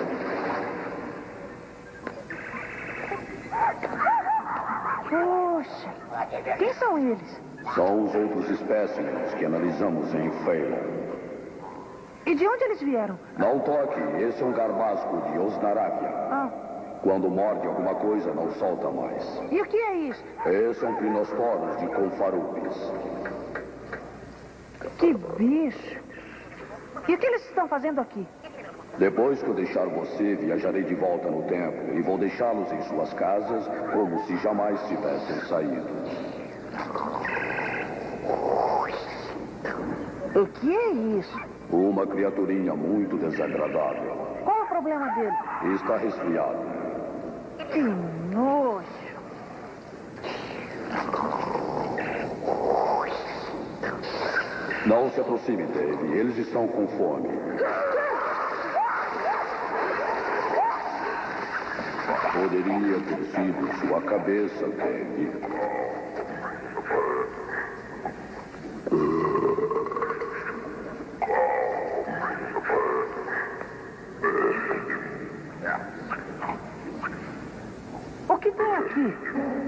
Poxa, quem são eles? São os outros espécimes que analisamos em Phelan. E de onde eles vieram? Não toque, esse é um garbasco de Osnaráquia. Quando morde alguma coisa, não solta mais. E o que é isso? Esses são clinosporos de Confarupes. Que bicho. E o que eles estão fazendo aqui? Depois que eu deixar você, viajarei de volta no tempo e vou deixá-los em suas casas como se jamais tivessem saído. O que é isso? Uma criaturinha muito desagradável. Qual é o problema dele? Está resfriado. Que nojo. Não se aproxime, Dave. Eles estão com fome. Poderia ter sido sua cabeça, Dave. O que tem aqui?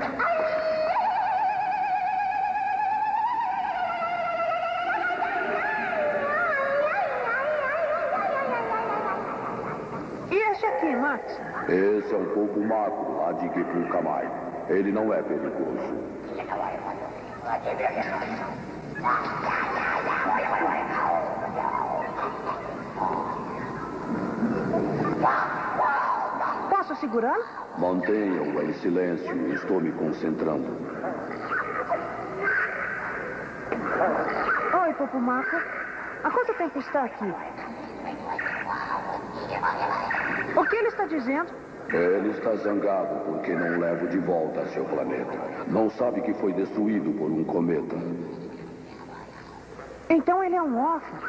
E este aqui, Max? Esse é um pouco macro lá de Gepulcamai. Ele não é perigoso. Posso segurá-lo? Mantenha-o em silêncio. Estou me concentrando. Oi, Popomaco. Há quanto tempo está aqui? O que ele está dizendo? Ele está zangado porque não levo de volta a seu planeta. Não sabe que foi destruído por um cometa. Então ele é um órfão.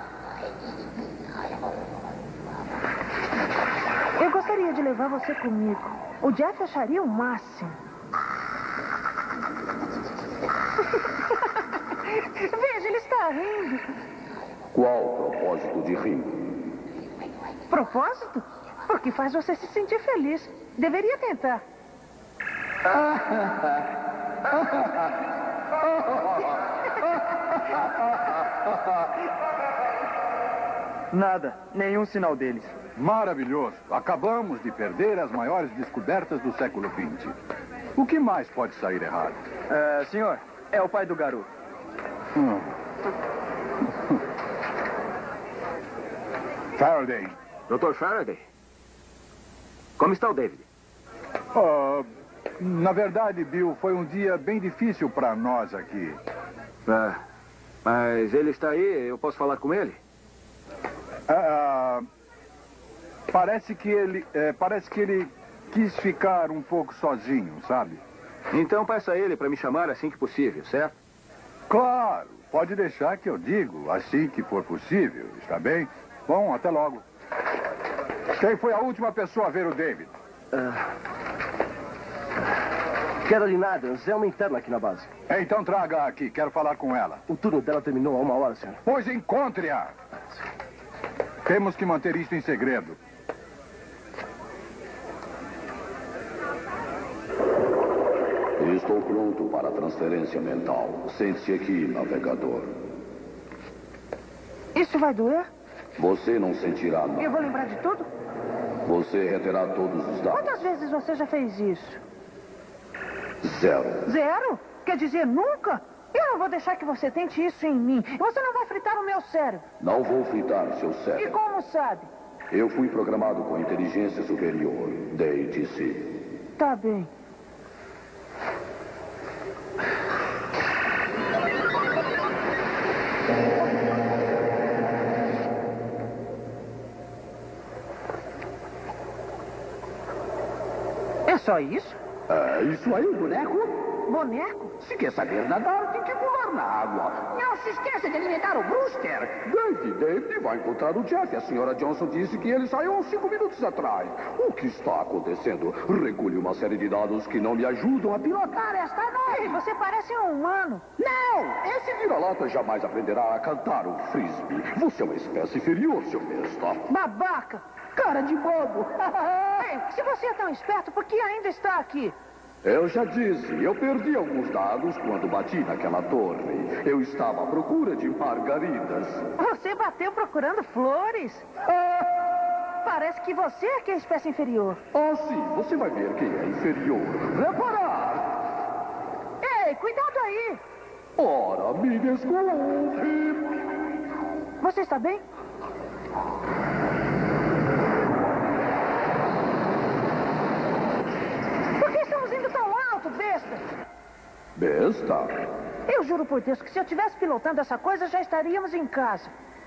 Eu gostaria de levar você comigo. O Jeff acharia o máximo. Veja, ele está rindo. Qual o propósito de rir? Propósito? Porque faz você se sentir feliz. Deveria tentar. Nada, nenhum sinal deles. Maravilhoso. Acabamos de perder as maiores descobertas do século XX. O que mais pode sair errado? Senhor, é o pai do garoto. Faraday, Dr. Faraday? Como está o David? Na verdade, Bill, foi um dia bem difícil para nós aqui. Mas ele está aí, eu posso falar com ele? Parece que ele quis ficar um pouco sozinho, sabe? Então peça a ele para me chamar assim que possível, certo? Claro, pode deixar que eu digo assim que for possível, está bem? Bom, até logo. Quem foi a última pessoa a ver o David? Caroline Adams é uma interna aqui na base. Então traga aqui, quero falar com ela. O turno dela terminou há 1 hora, senhor. Pois encontre-a. Temos que manter isto em segredo. Estou pronto para a transferência mental. Sente-se aqui, navegador. Isso vai doer? Você não sentirá nada. Eu vou lembrar de tudo? Você reterá todos os dados. Quantas vezes você já fez isso? 0. 0? Quer dizer, nunca? Eu não vou deixar que você tente isso em mim. Você não vai fritar o meu cérebro. Não vou fritar seu E cérebro. como sabe? Eu fui programado com inteligência superior. Deite-se. Tá bem. É só isso? Isso aí, boneco? Boneco? Se quer saber nadar, tem que pular na água. Não se esqueça de alimentar o Brewster. David vai encontrar o Jeff. A senhora Johnson disse que ele saiu há 5 minutos atrás. O que está acontecendo? Regule uma série de dados que não me ajudam a pilotar esta nave. Você parece um humano. Não! Esse vira-lata jamais aprenderá a cantar o frisbee. Você é uma espécie inferior, seu besta. Babaca! Cara de bobo! Ei, se você é tão esperto, por que ainda está aqui? Eu já disse, eu perdi alguns dados quando bati naquela torre. Eu estava à procura de margaridas. Você bateu procurando flores? Parece que você é que é a espécie inferior. Sim, você vai ver quem é inferior. Reparar! Ei, cuidado aí! Ora, me desculpe! Você está bem? Por que estamos indo tão alto, besta? Besta? Eu juro por Deus que se eu estivesse pilotando essa coisa, já estaríamos em casa.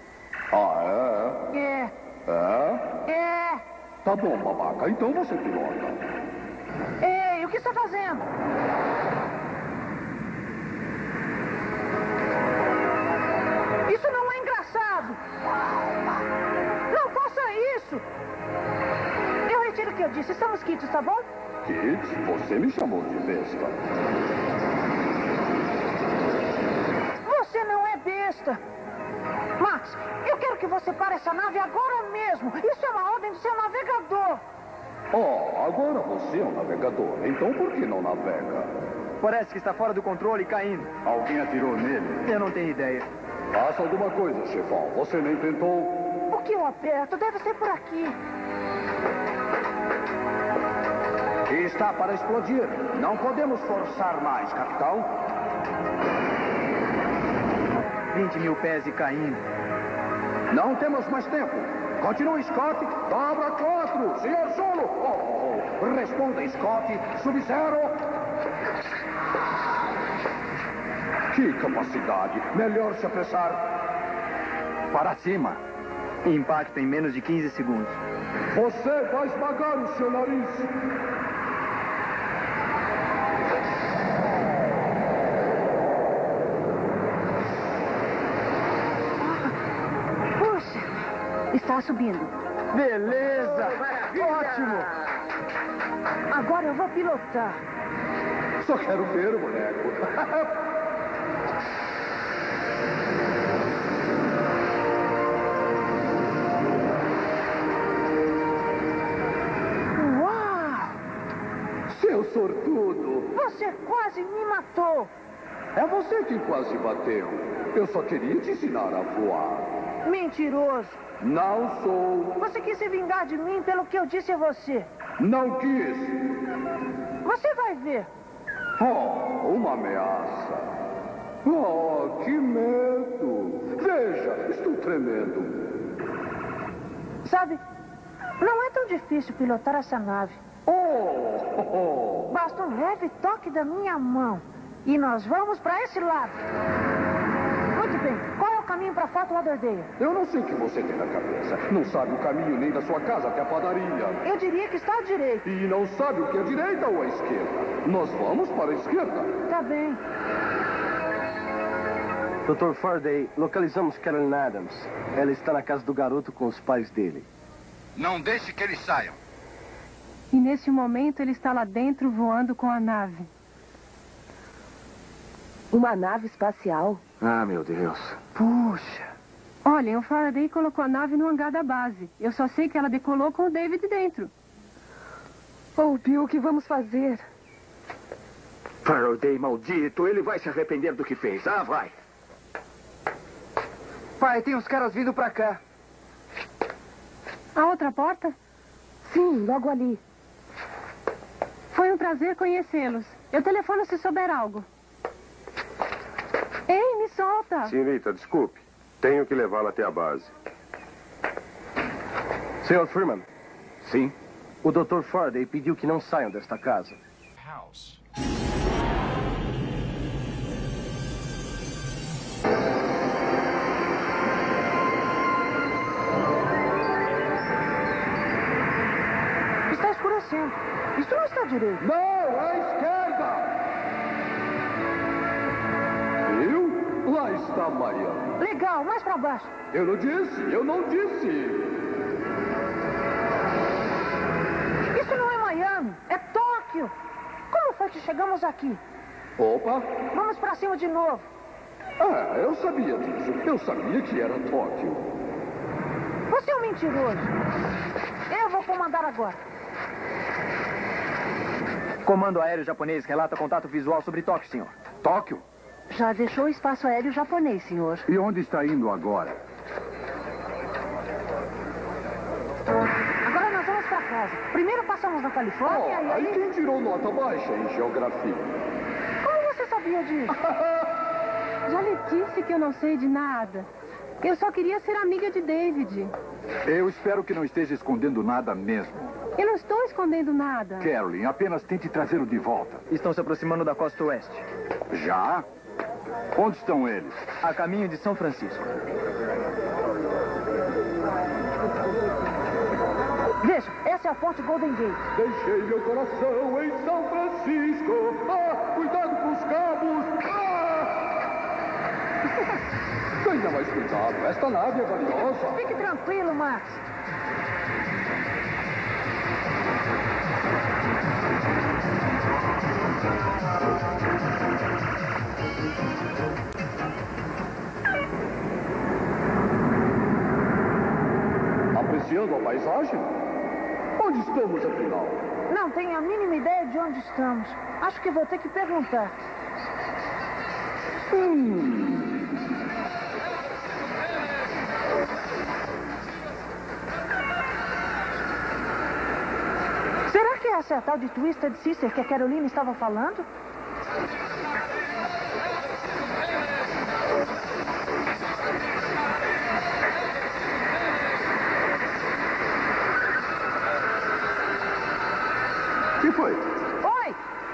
É? É. Tá bom, babaca. Então você pilota. Ei, o que está fazendo? Isso não é engraçado. Não faça isso. Eu retiro o que eu disse. Estamos quites, tá bom? Kids, você me chamou de besta. Você não é besta. Max, eu quero que você pare essa nave agora mesmo. Isso é uma ordem do seu navegador. Agora você é um navegador. Então por que não navega? Parece que está fora do controle e caindo. Alguém atirou nele? Eu não tenho ideia. Faça alguma coisa, chefão. Você nem tentou. O que eu aperto deve ser por aqui. Está para explodir. Não podemos forçar mais, capitão. 20 mil pés e caindo. Não temos mais tempo. Continue, Scott. Dobra 4. Senhor Solo. Responda, Scott. Sub-Zero. Que capacidade. Melhor se apressar. Para cima. Impacto em menos de 15 segundos. Você vai esmagar o seu nariz. Está subindo. Beleza! Ótimo! Agora eu vou pilotar. Só quero ver o boneco. Uau! Seu sortudo! Você quase me matou. É você quem quase bateu. Eu só queria te ensinar a voar. Mentiroso. Não sou. Você quis se vingar de mim pelo que eu disse a você. Não quis. Você vai ver. Uma ameaça. Que medo. Veja, estou tremendo. Sabe, Não é tão difícil pilotar essa nave. Basta um leve toque da minha mão. E nós vamos para esse lado. Muito bem. Qual é o caminho para Fort Lauderdale? Eu não sei o que você tem na cabeça. Não sabe o caminho nem da sua casa até a padaria. Eu diria que está à direita. E não sabe o que é a direita ou a esquerda. Nós vamos para a esquerda. Tá bem. Dr. Faraday, localizamos Carolyn Adams. Ela está na casa do garoto com os pais dele. Não deixe que eles saiam. E nesse momento ele está lá dentro voando com a nave. Uma nave espacial? Ah, meu Deus. Puxa. Olhem, o Faraday colocou a nave no hangar da base. Eu só sei que ela decolou com o David dentro. Oh, Bill, o que vamos fazer? Faraday, maldito. Ele vai se arrepender do que fez. Ah, vai. Pai, tem uns caras vindo pra cá. A outra porta? Sim, logo ali. Foi um prazer conhecê-los. Eu telefono se souber algo. Ei, me solta. Senhorita, desculpe. Tenho que levá-la até a base. Sr. Freeman. Sim? O Dr. Faraday pediu que não saiam desta casa. House. Está escurecendo. Isso não está direito. Não, à esquerda! Viu? Lá está Miami. Legal, mais para baixo. Eu não disse. Isso não é Miami, é Tóquio. Como foi que chegamos aqui? Opa! Vamos para cima de novo. Ah, eu sabia disso. Eu sabia que era Tóquio. Você é um mentiroso. Eu vou comandar agora. Comando aéreo japonês relata contato visual sobre Tóquio, senhor. Tóquio? Já deixou o espaço aéreo japonês, senhor. E onde está indo agora? Agora nós vamos para casa. Primeiro passamos na Califórnia e aí... quem tirou nota baixa em geografia? Como você sabia disso? Já lhe disse que eu não sei de nada. Eu só queria ser amiga de David. Eu espero que não esteja escondendo nada mesmo. Eu não estou escondendo nada. Carolyn, apenas tente trazê-lo de volta. Estão se aproximando da costa oeste. Já? Onde estão eles? A caminho de São Francisco. Veja, essa é a ponte Golden Gate. Deixei meu coração em São Francisco. Ah, cuidado com os cabos. Tenha mais cuidado. Esta nave é valiosa. Fique tranquilo, Max. Apreciando a paisagem? Onde estamos, afinal? Não tenho a mínima ideia de onde estamos. Acho que vou ter que perguntar. Será que essa é a tal de Twisted Sister que a Carolina estava falando? Que foi? Oi!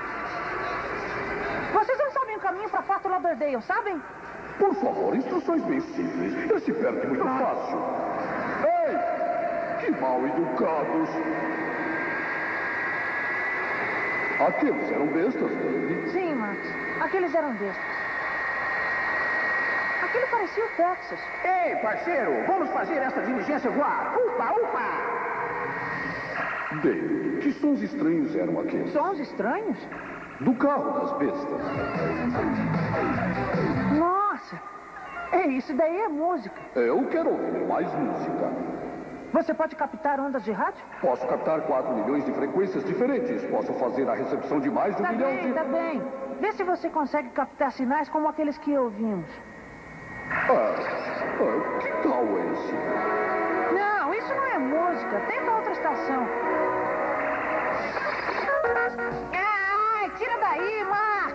Vocês não sabem o caminho para Fort Lauderdale, sabem? Por favor, instruções bem simples. Ele se perde muito fácil. Ei! Que mal educados! Aqueles eram bestas, David? Sim, Max. Aqueles eram bestas. Aquele parecia o Texas. Ei, parceiro, vamos fazer essa diligência voar. Upa, upa! David, que sons estranhos eram aqueles? Sons estranhos? Do carro das bestas. Nossa! Ei, isso daí é música. Eu quero ouvir mais música. Você pode captar ondas de rádio? Posso captar 4 milhões de frequências diferentes. Posso fazer a recepção de mais de 1 milhão de... Tá bem. Vê se você consegue captar sinais como aqueles que ouvimos. Que tal esse? Não, isso não é música. Tenta outra estação. Ai, tira daí, Max!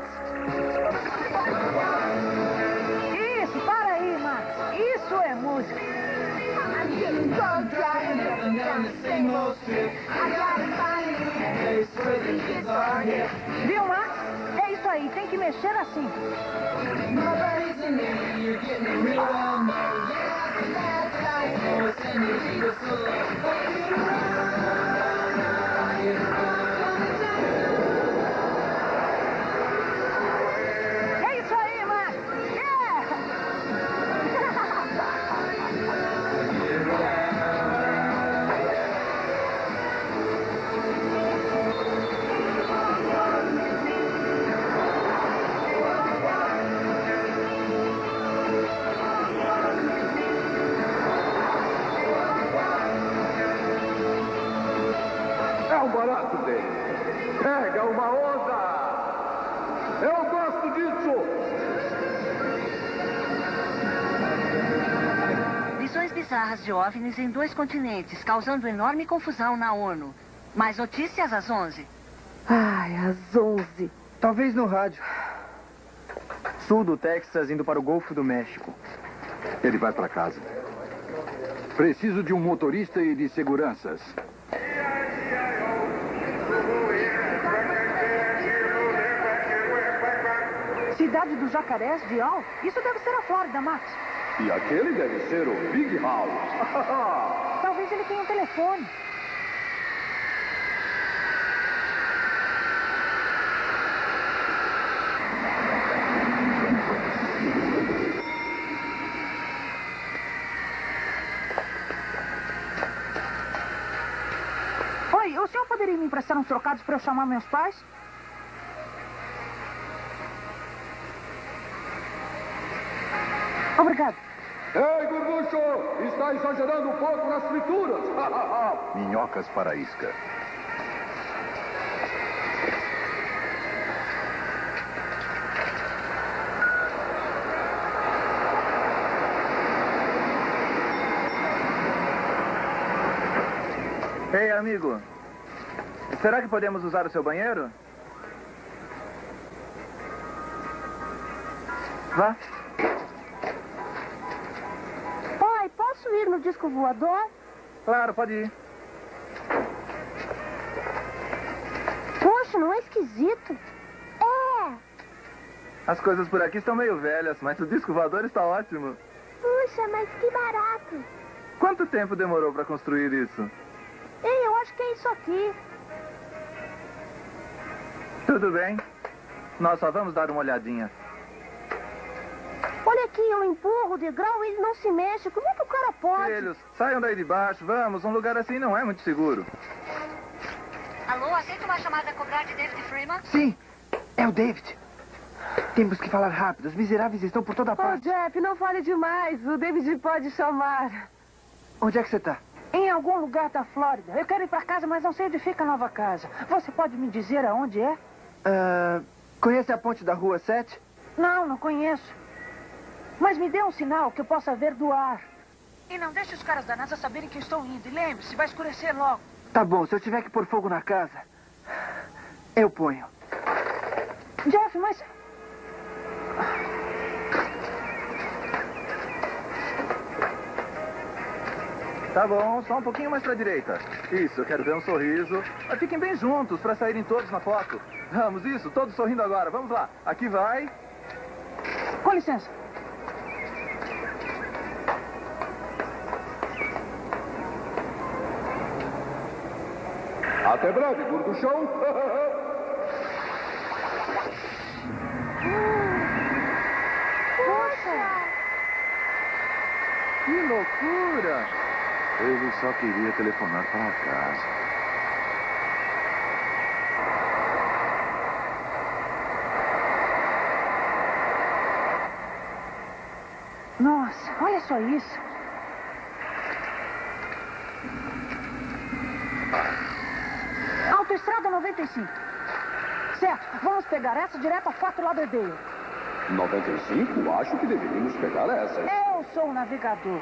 Isso, para aí, Max. Isso é música. Viu, Max? É isso aí, tem que mexer assim. É isso aí, Max! É um barato dele. Pega uma onda. Eu gosto disso. Visões bizarras de OVNIs em 2 continentes, causando enorme confusão na ONU. Mais notícias às 11. Ai, às 11. Talvez no rádio. Sul do Texas, indo para o Golfo do México. Ele vai para casa. Preciso de um motorista e de seguranças. Cidade dos Jacarés de Al? Isso deve ser a Flórida, Max. E aquele deve ser o Big House. Talvez ele tenha um telefone. Oi, o senhor poderia me emprestar uns trocados para eu chamar meus pais? Obrigado. Ei, Gorducho! Está exagerando um pouco nas frituras. Minhocas para isca. Ei, amigo. Será que podemos usar o seu banheiro? Vá. Pai, posso ir no disco voador? Claro, pode ir. Poxa, não é esquisito? É. As coisas por aqui estão meio velhas, mas o disco voador está ótimo. Puxa, mas que barato. Quanto tempo demorou para construir isso? Ei, eu acho que é isso aqui. Tudo bem. Nós só vamos dar uma olhadinha. Olha aqui, eu empurro o degrau e ele não se mexe. Como é que o cara pode? Filhos, saiam daí de baixo. Vamos, um lugar assim não é muito seguro. Alô, aceita uma chamada a cobrar de David Freeman? Sim, é o David. Temos que falar rápido. Os miseráveis estão por toda parte. Oh, Jeff, não fale demais. O David pode chamar. Onde é que você está? Em algum lugar da Flórida. Eu quero ir para casa, mas não sei onde fica a nova casa. Você pode me dizer aonde é? Conhece a ponte da Rua 7? Não, não conheço. Mas me dê um sinal que eu possa ver do ar. E não deixe os caras da NASA saberem que eu estou indo. E lembre-se, vai escurecer logo. Tá bom, se eu tiver que pôr fogo na casa, eu ponho. Jeff, mas... Tá bom, só um pouquinho mais pra direita. Isso, eu quero ver um sorriso. Mas fiquem bem juntos pra saírem todos na foto. Vamos, isso, todos sorrindo agora. Vamos lá. Aqui vai. Com licença. Até breve, gorduchão. Poxa! Que loucura! Ele só queria telefonar para casa. Nossa, olha só isso. Autoestrada 95. Certo, vamos pegar essa direto a Fort Lauderdale. 95? Acho que deveríamos pegar essa. Eu sou o navegador.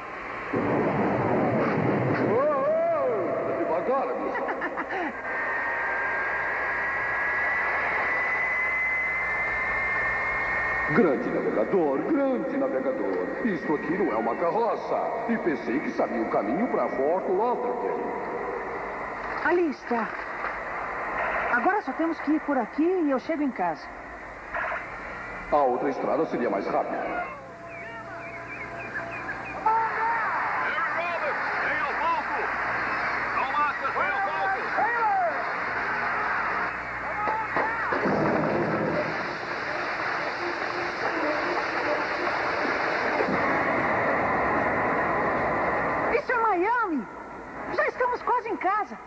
Devagar, amigo. Grande navegador, grande navegador. Isso aqui não é uma carroça. E pensei que sabia o caminho para Fort Lauderdale. Ali está. Agora só temos que ir por aqui e eu chego em casa. A outra estrada seria mais rápida. Isso é Miami! Já estamos quase em casa.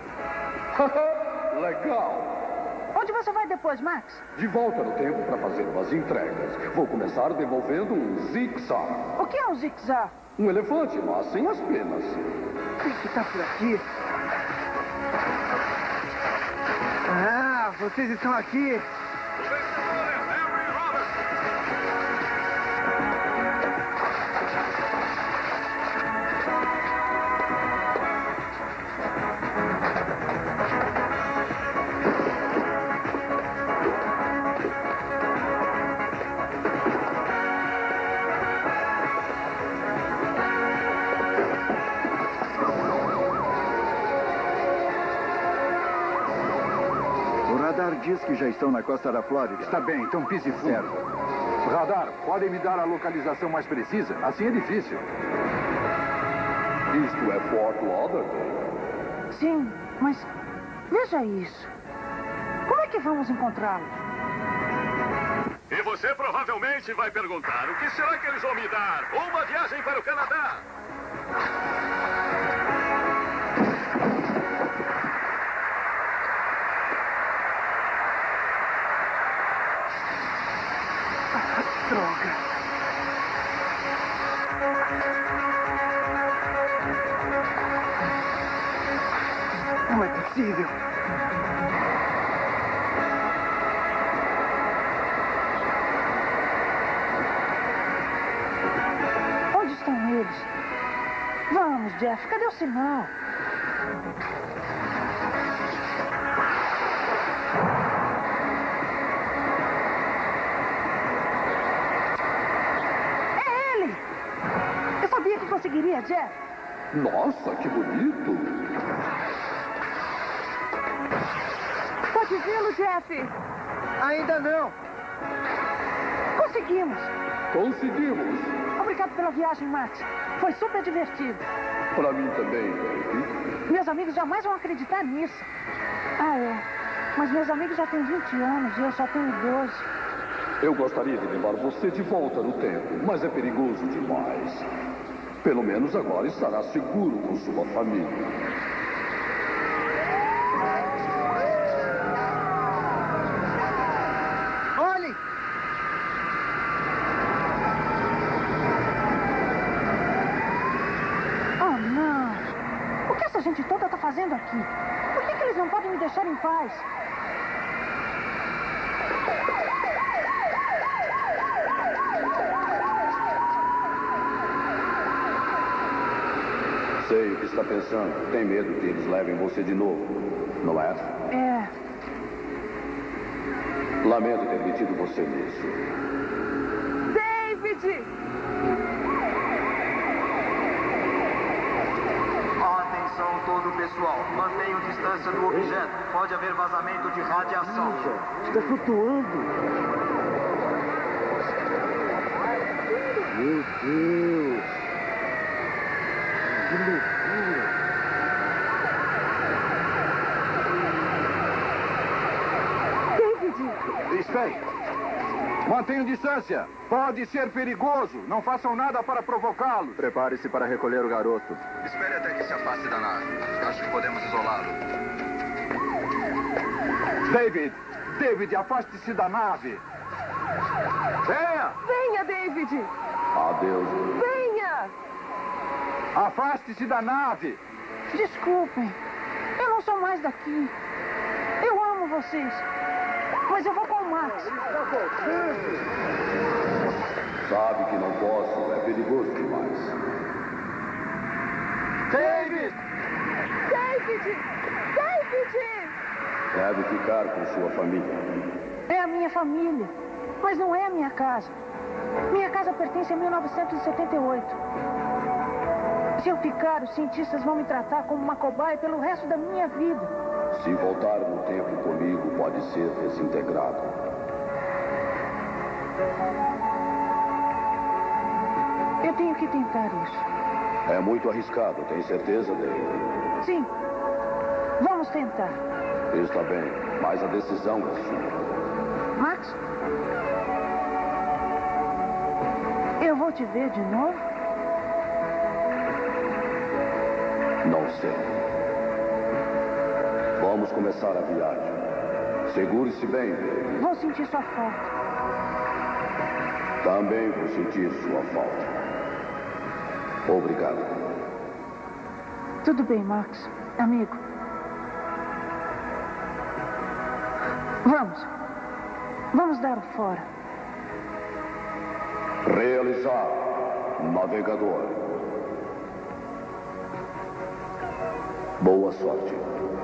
Legal. Onde você vai depois, Max? De volta no tempo para fazer umas entregas. Vou começar devolvendo um zig-zag. O que é um zig-zag? Um elefante, mas sem as penas. Tem que estar por aqui. Ah, vocês estão aqui. O radar diz que já estão na costa da Flórida. Está bem, então pise fundo. Radar, podem me dar a localização mais precisa? Assim é difícil. Isto é Fort Lauderdale? Sim, mas veja isso. Como é que vamos encontrá-los? E você provavelmente vai perguntar, o que será que eles vão me dar? Uma viagem para o Canadá? Droga. Não é possível. Onde estão eles? Vamos, Jeff. Cadê o sinal? Conseguiria, Jeff? Nossa, que bonito! Pode vê-lo, Jeff? Ainda não. Conseguimos. Conseguimos. Obrigado pela viagem, Max. Foi super divertido. Para mim também, David. Meus amigos jamais vão acreditar nisso. Ah, é. Mas meus amigos já têm 20 anos e eu só tenho 12. Eu gostaria de levar você de volta no tempo, mas é perigoso demais. Pelo menos agora estará seguro com sua família. Olhe! Oh, não! O que essa gente toda está fazendo aqui? Por que eles não podem me deixar em paz? Sei o que está pensando. Tem medo que eles levem você de novo, não é? É. Lamento ter metido você nisso. David! Atenção todo o pessoal. Mantenham distância do objeto. Pode haver vazamento de radiação. Está flutuando. Meu Deus. Que loucura! David! Espere! Mantenham distância! Pode ser perigoso! Não façam nada para provocá-los! Prepare-se para recolher o garoto. Espere até que se afaste da nave. Acho que podemos isolá-lo. David! David, afaste-se da nave! Venha! Venha, David! Adeus. Venha! Afaste-se da nave! Desculpem, eu não sou mais daqui. Eu amo vocês, mas eu vou com o Max. Sabe que não posso, é perigoso demais. David! David! David! Deve ficar com sua família. É a minha família, mas não é a minha casa. Minha casa pertence a 1978. Se eu ficar, os cientistas vão me tratar como uma cobaia pelo resto da minha vida. Se voltar no tempo comigo, pode ser desintegrado. Eu tenho que tentar isso. É muito arriscado, tem certeza, David? Sim. Vamos tentar. Está bem, mas a decisão é sua. Max? Eu vou te ver de novo? Não sei. Vamos começar a viagem. Segure-se bem, David. Vou sentir sua falta. Também vou sentir sua falta. Obrigado. Tudo bem, Max. Amigo. Vamos. Vamos dar o fora. Realizar. Navegador. Boa sorte.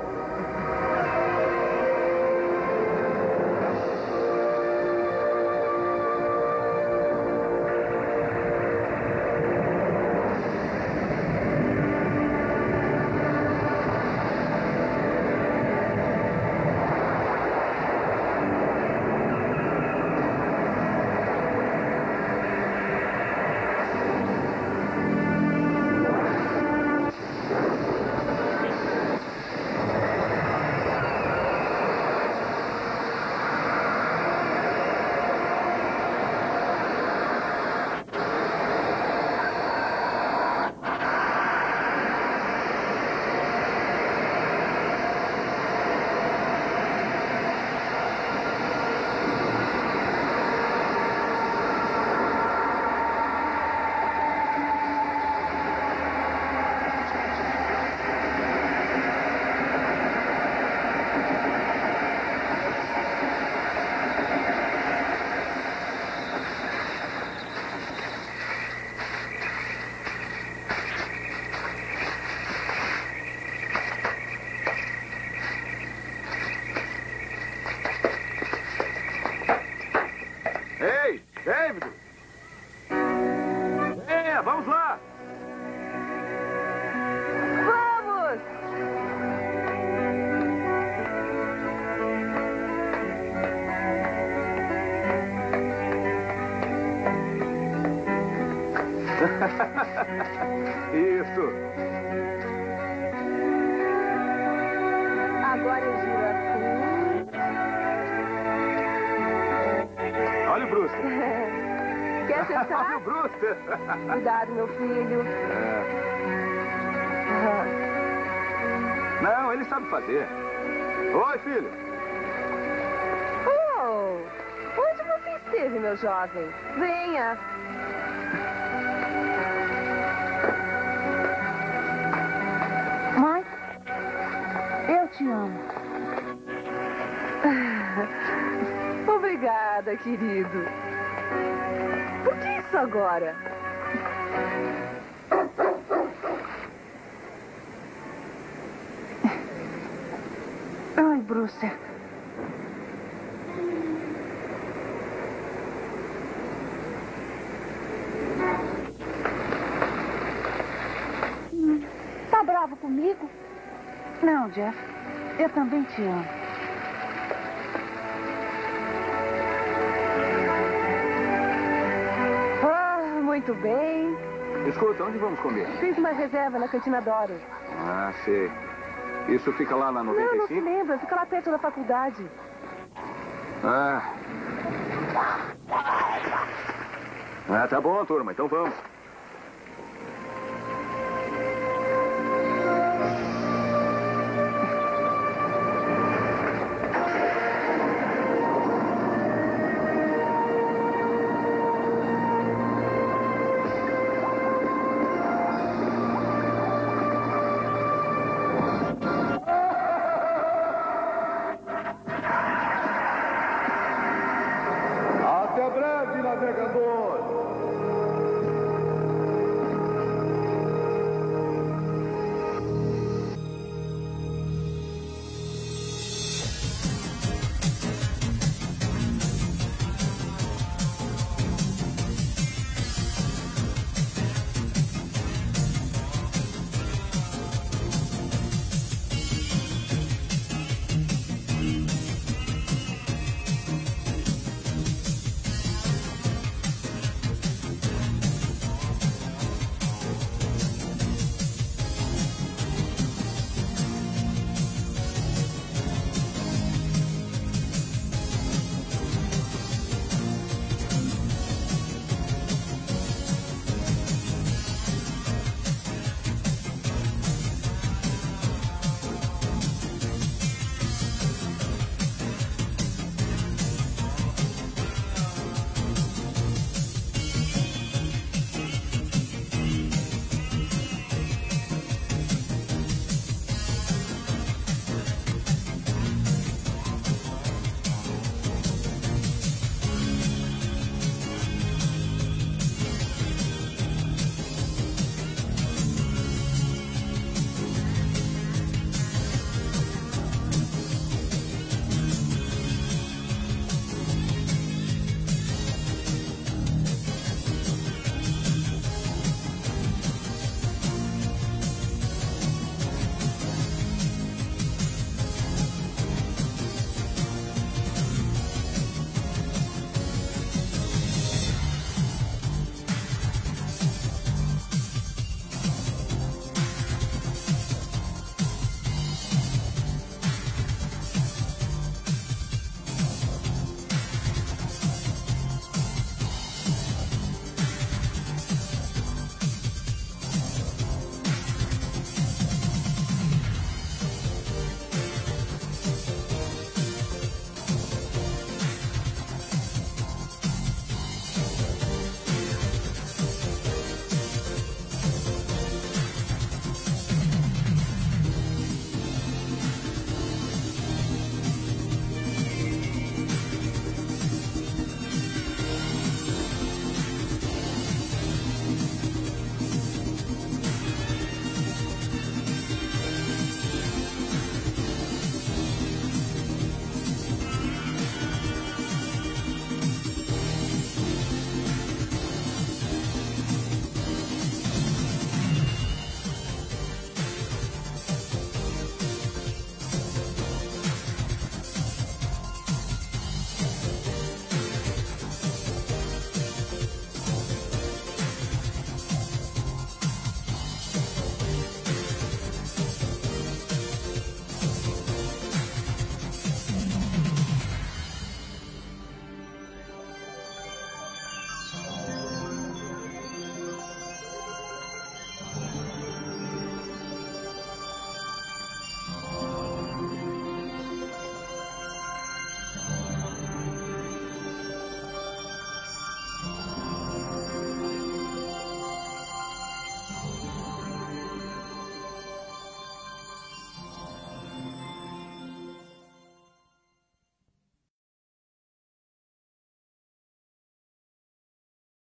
Isso. Agora eu giro assim. Olha o Brewster. Quer acertar? Olha o Brewster. Cuidado, meu filho. Não, ele sabe fazer. Oi, filho. Oh, onde você esteve, meu jovem? Venha. Mãe, eu te amo. Obrigada, querido. Por que isso agora? Ai, Brewster. Tá bravo comigo? Não, Jeff. Eu também te amo. Ah, muito bem. Escuta, onde vamos comer? Fiz uma reserva na Cantina Doro. Ah, sei. Isso fica lá na 95? Não se lembra. Fica lá perto da faculdade. Ah, tá bom, turma. Então vamos.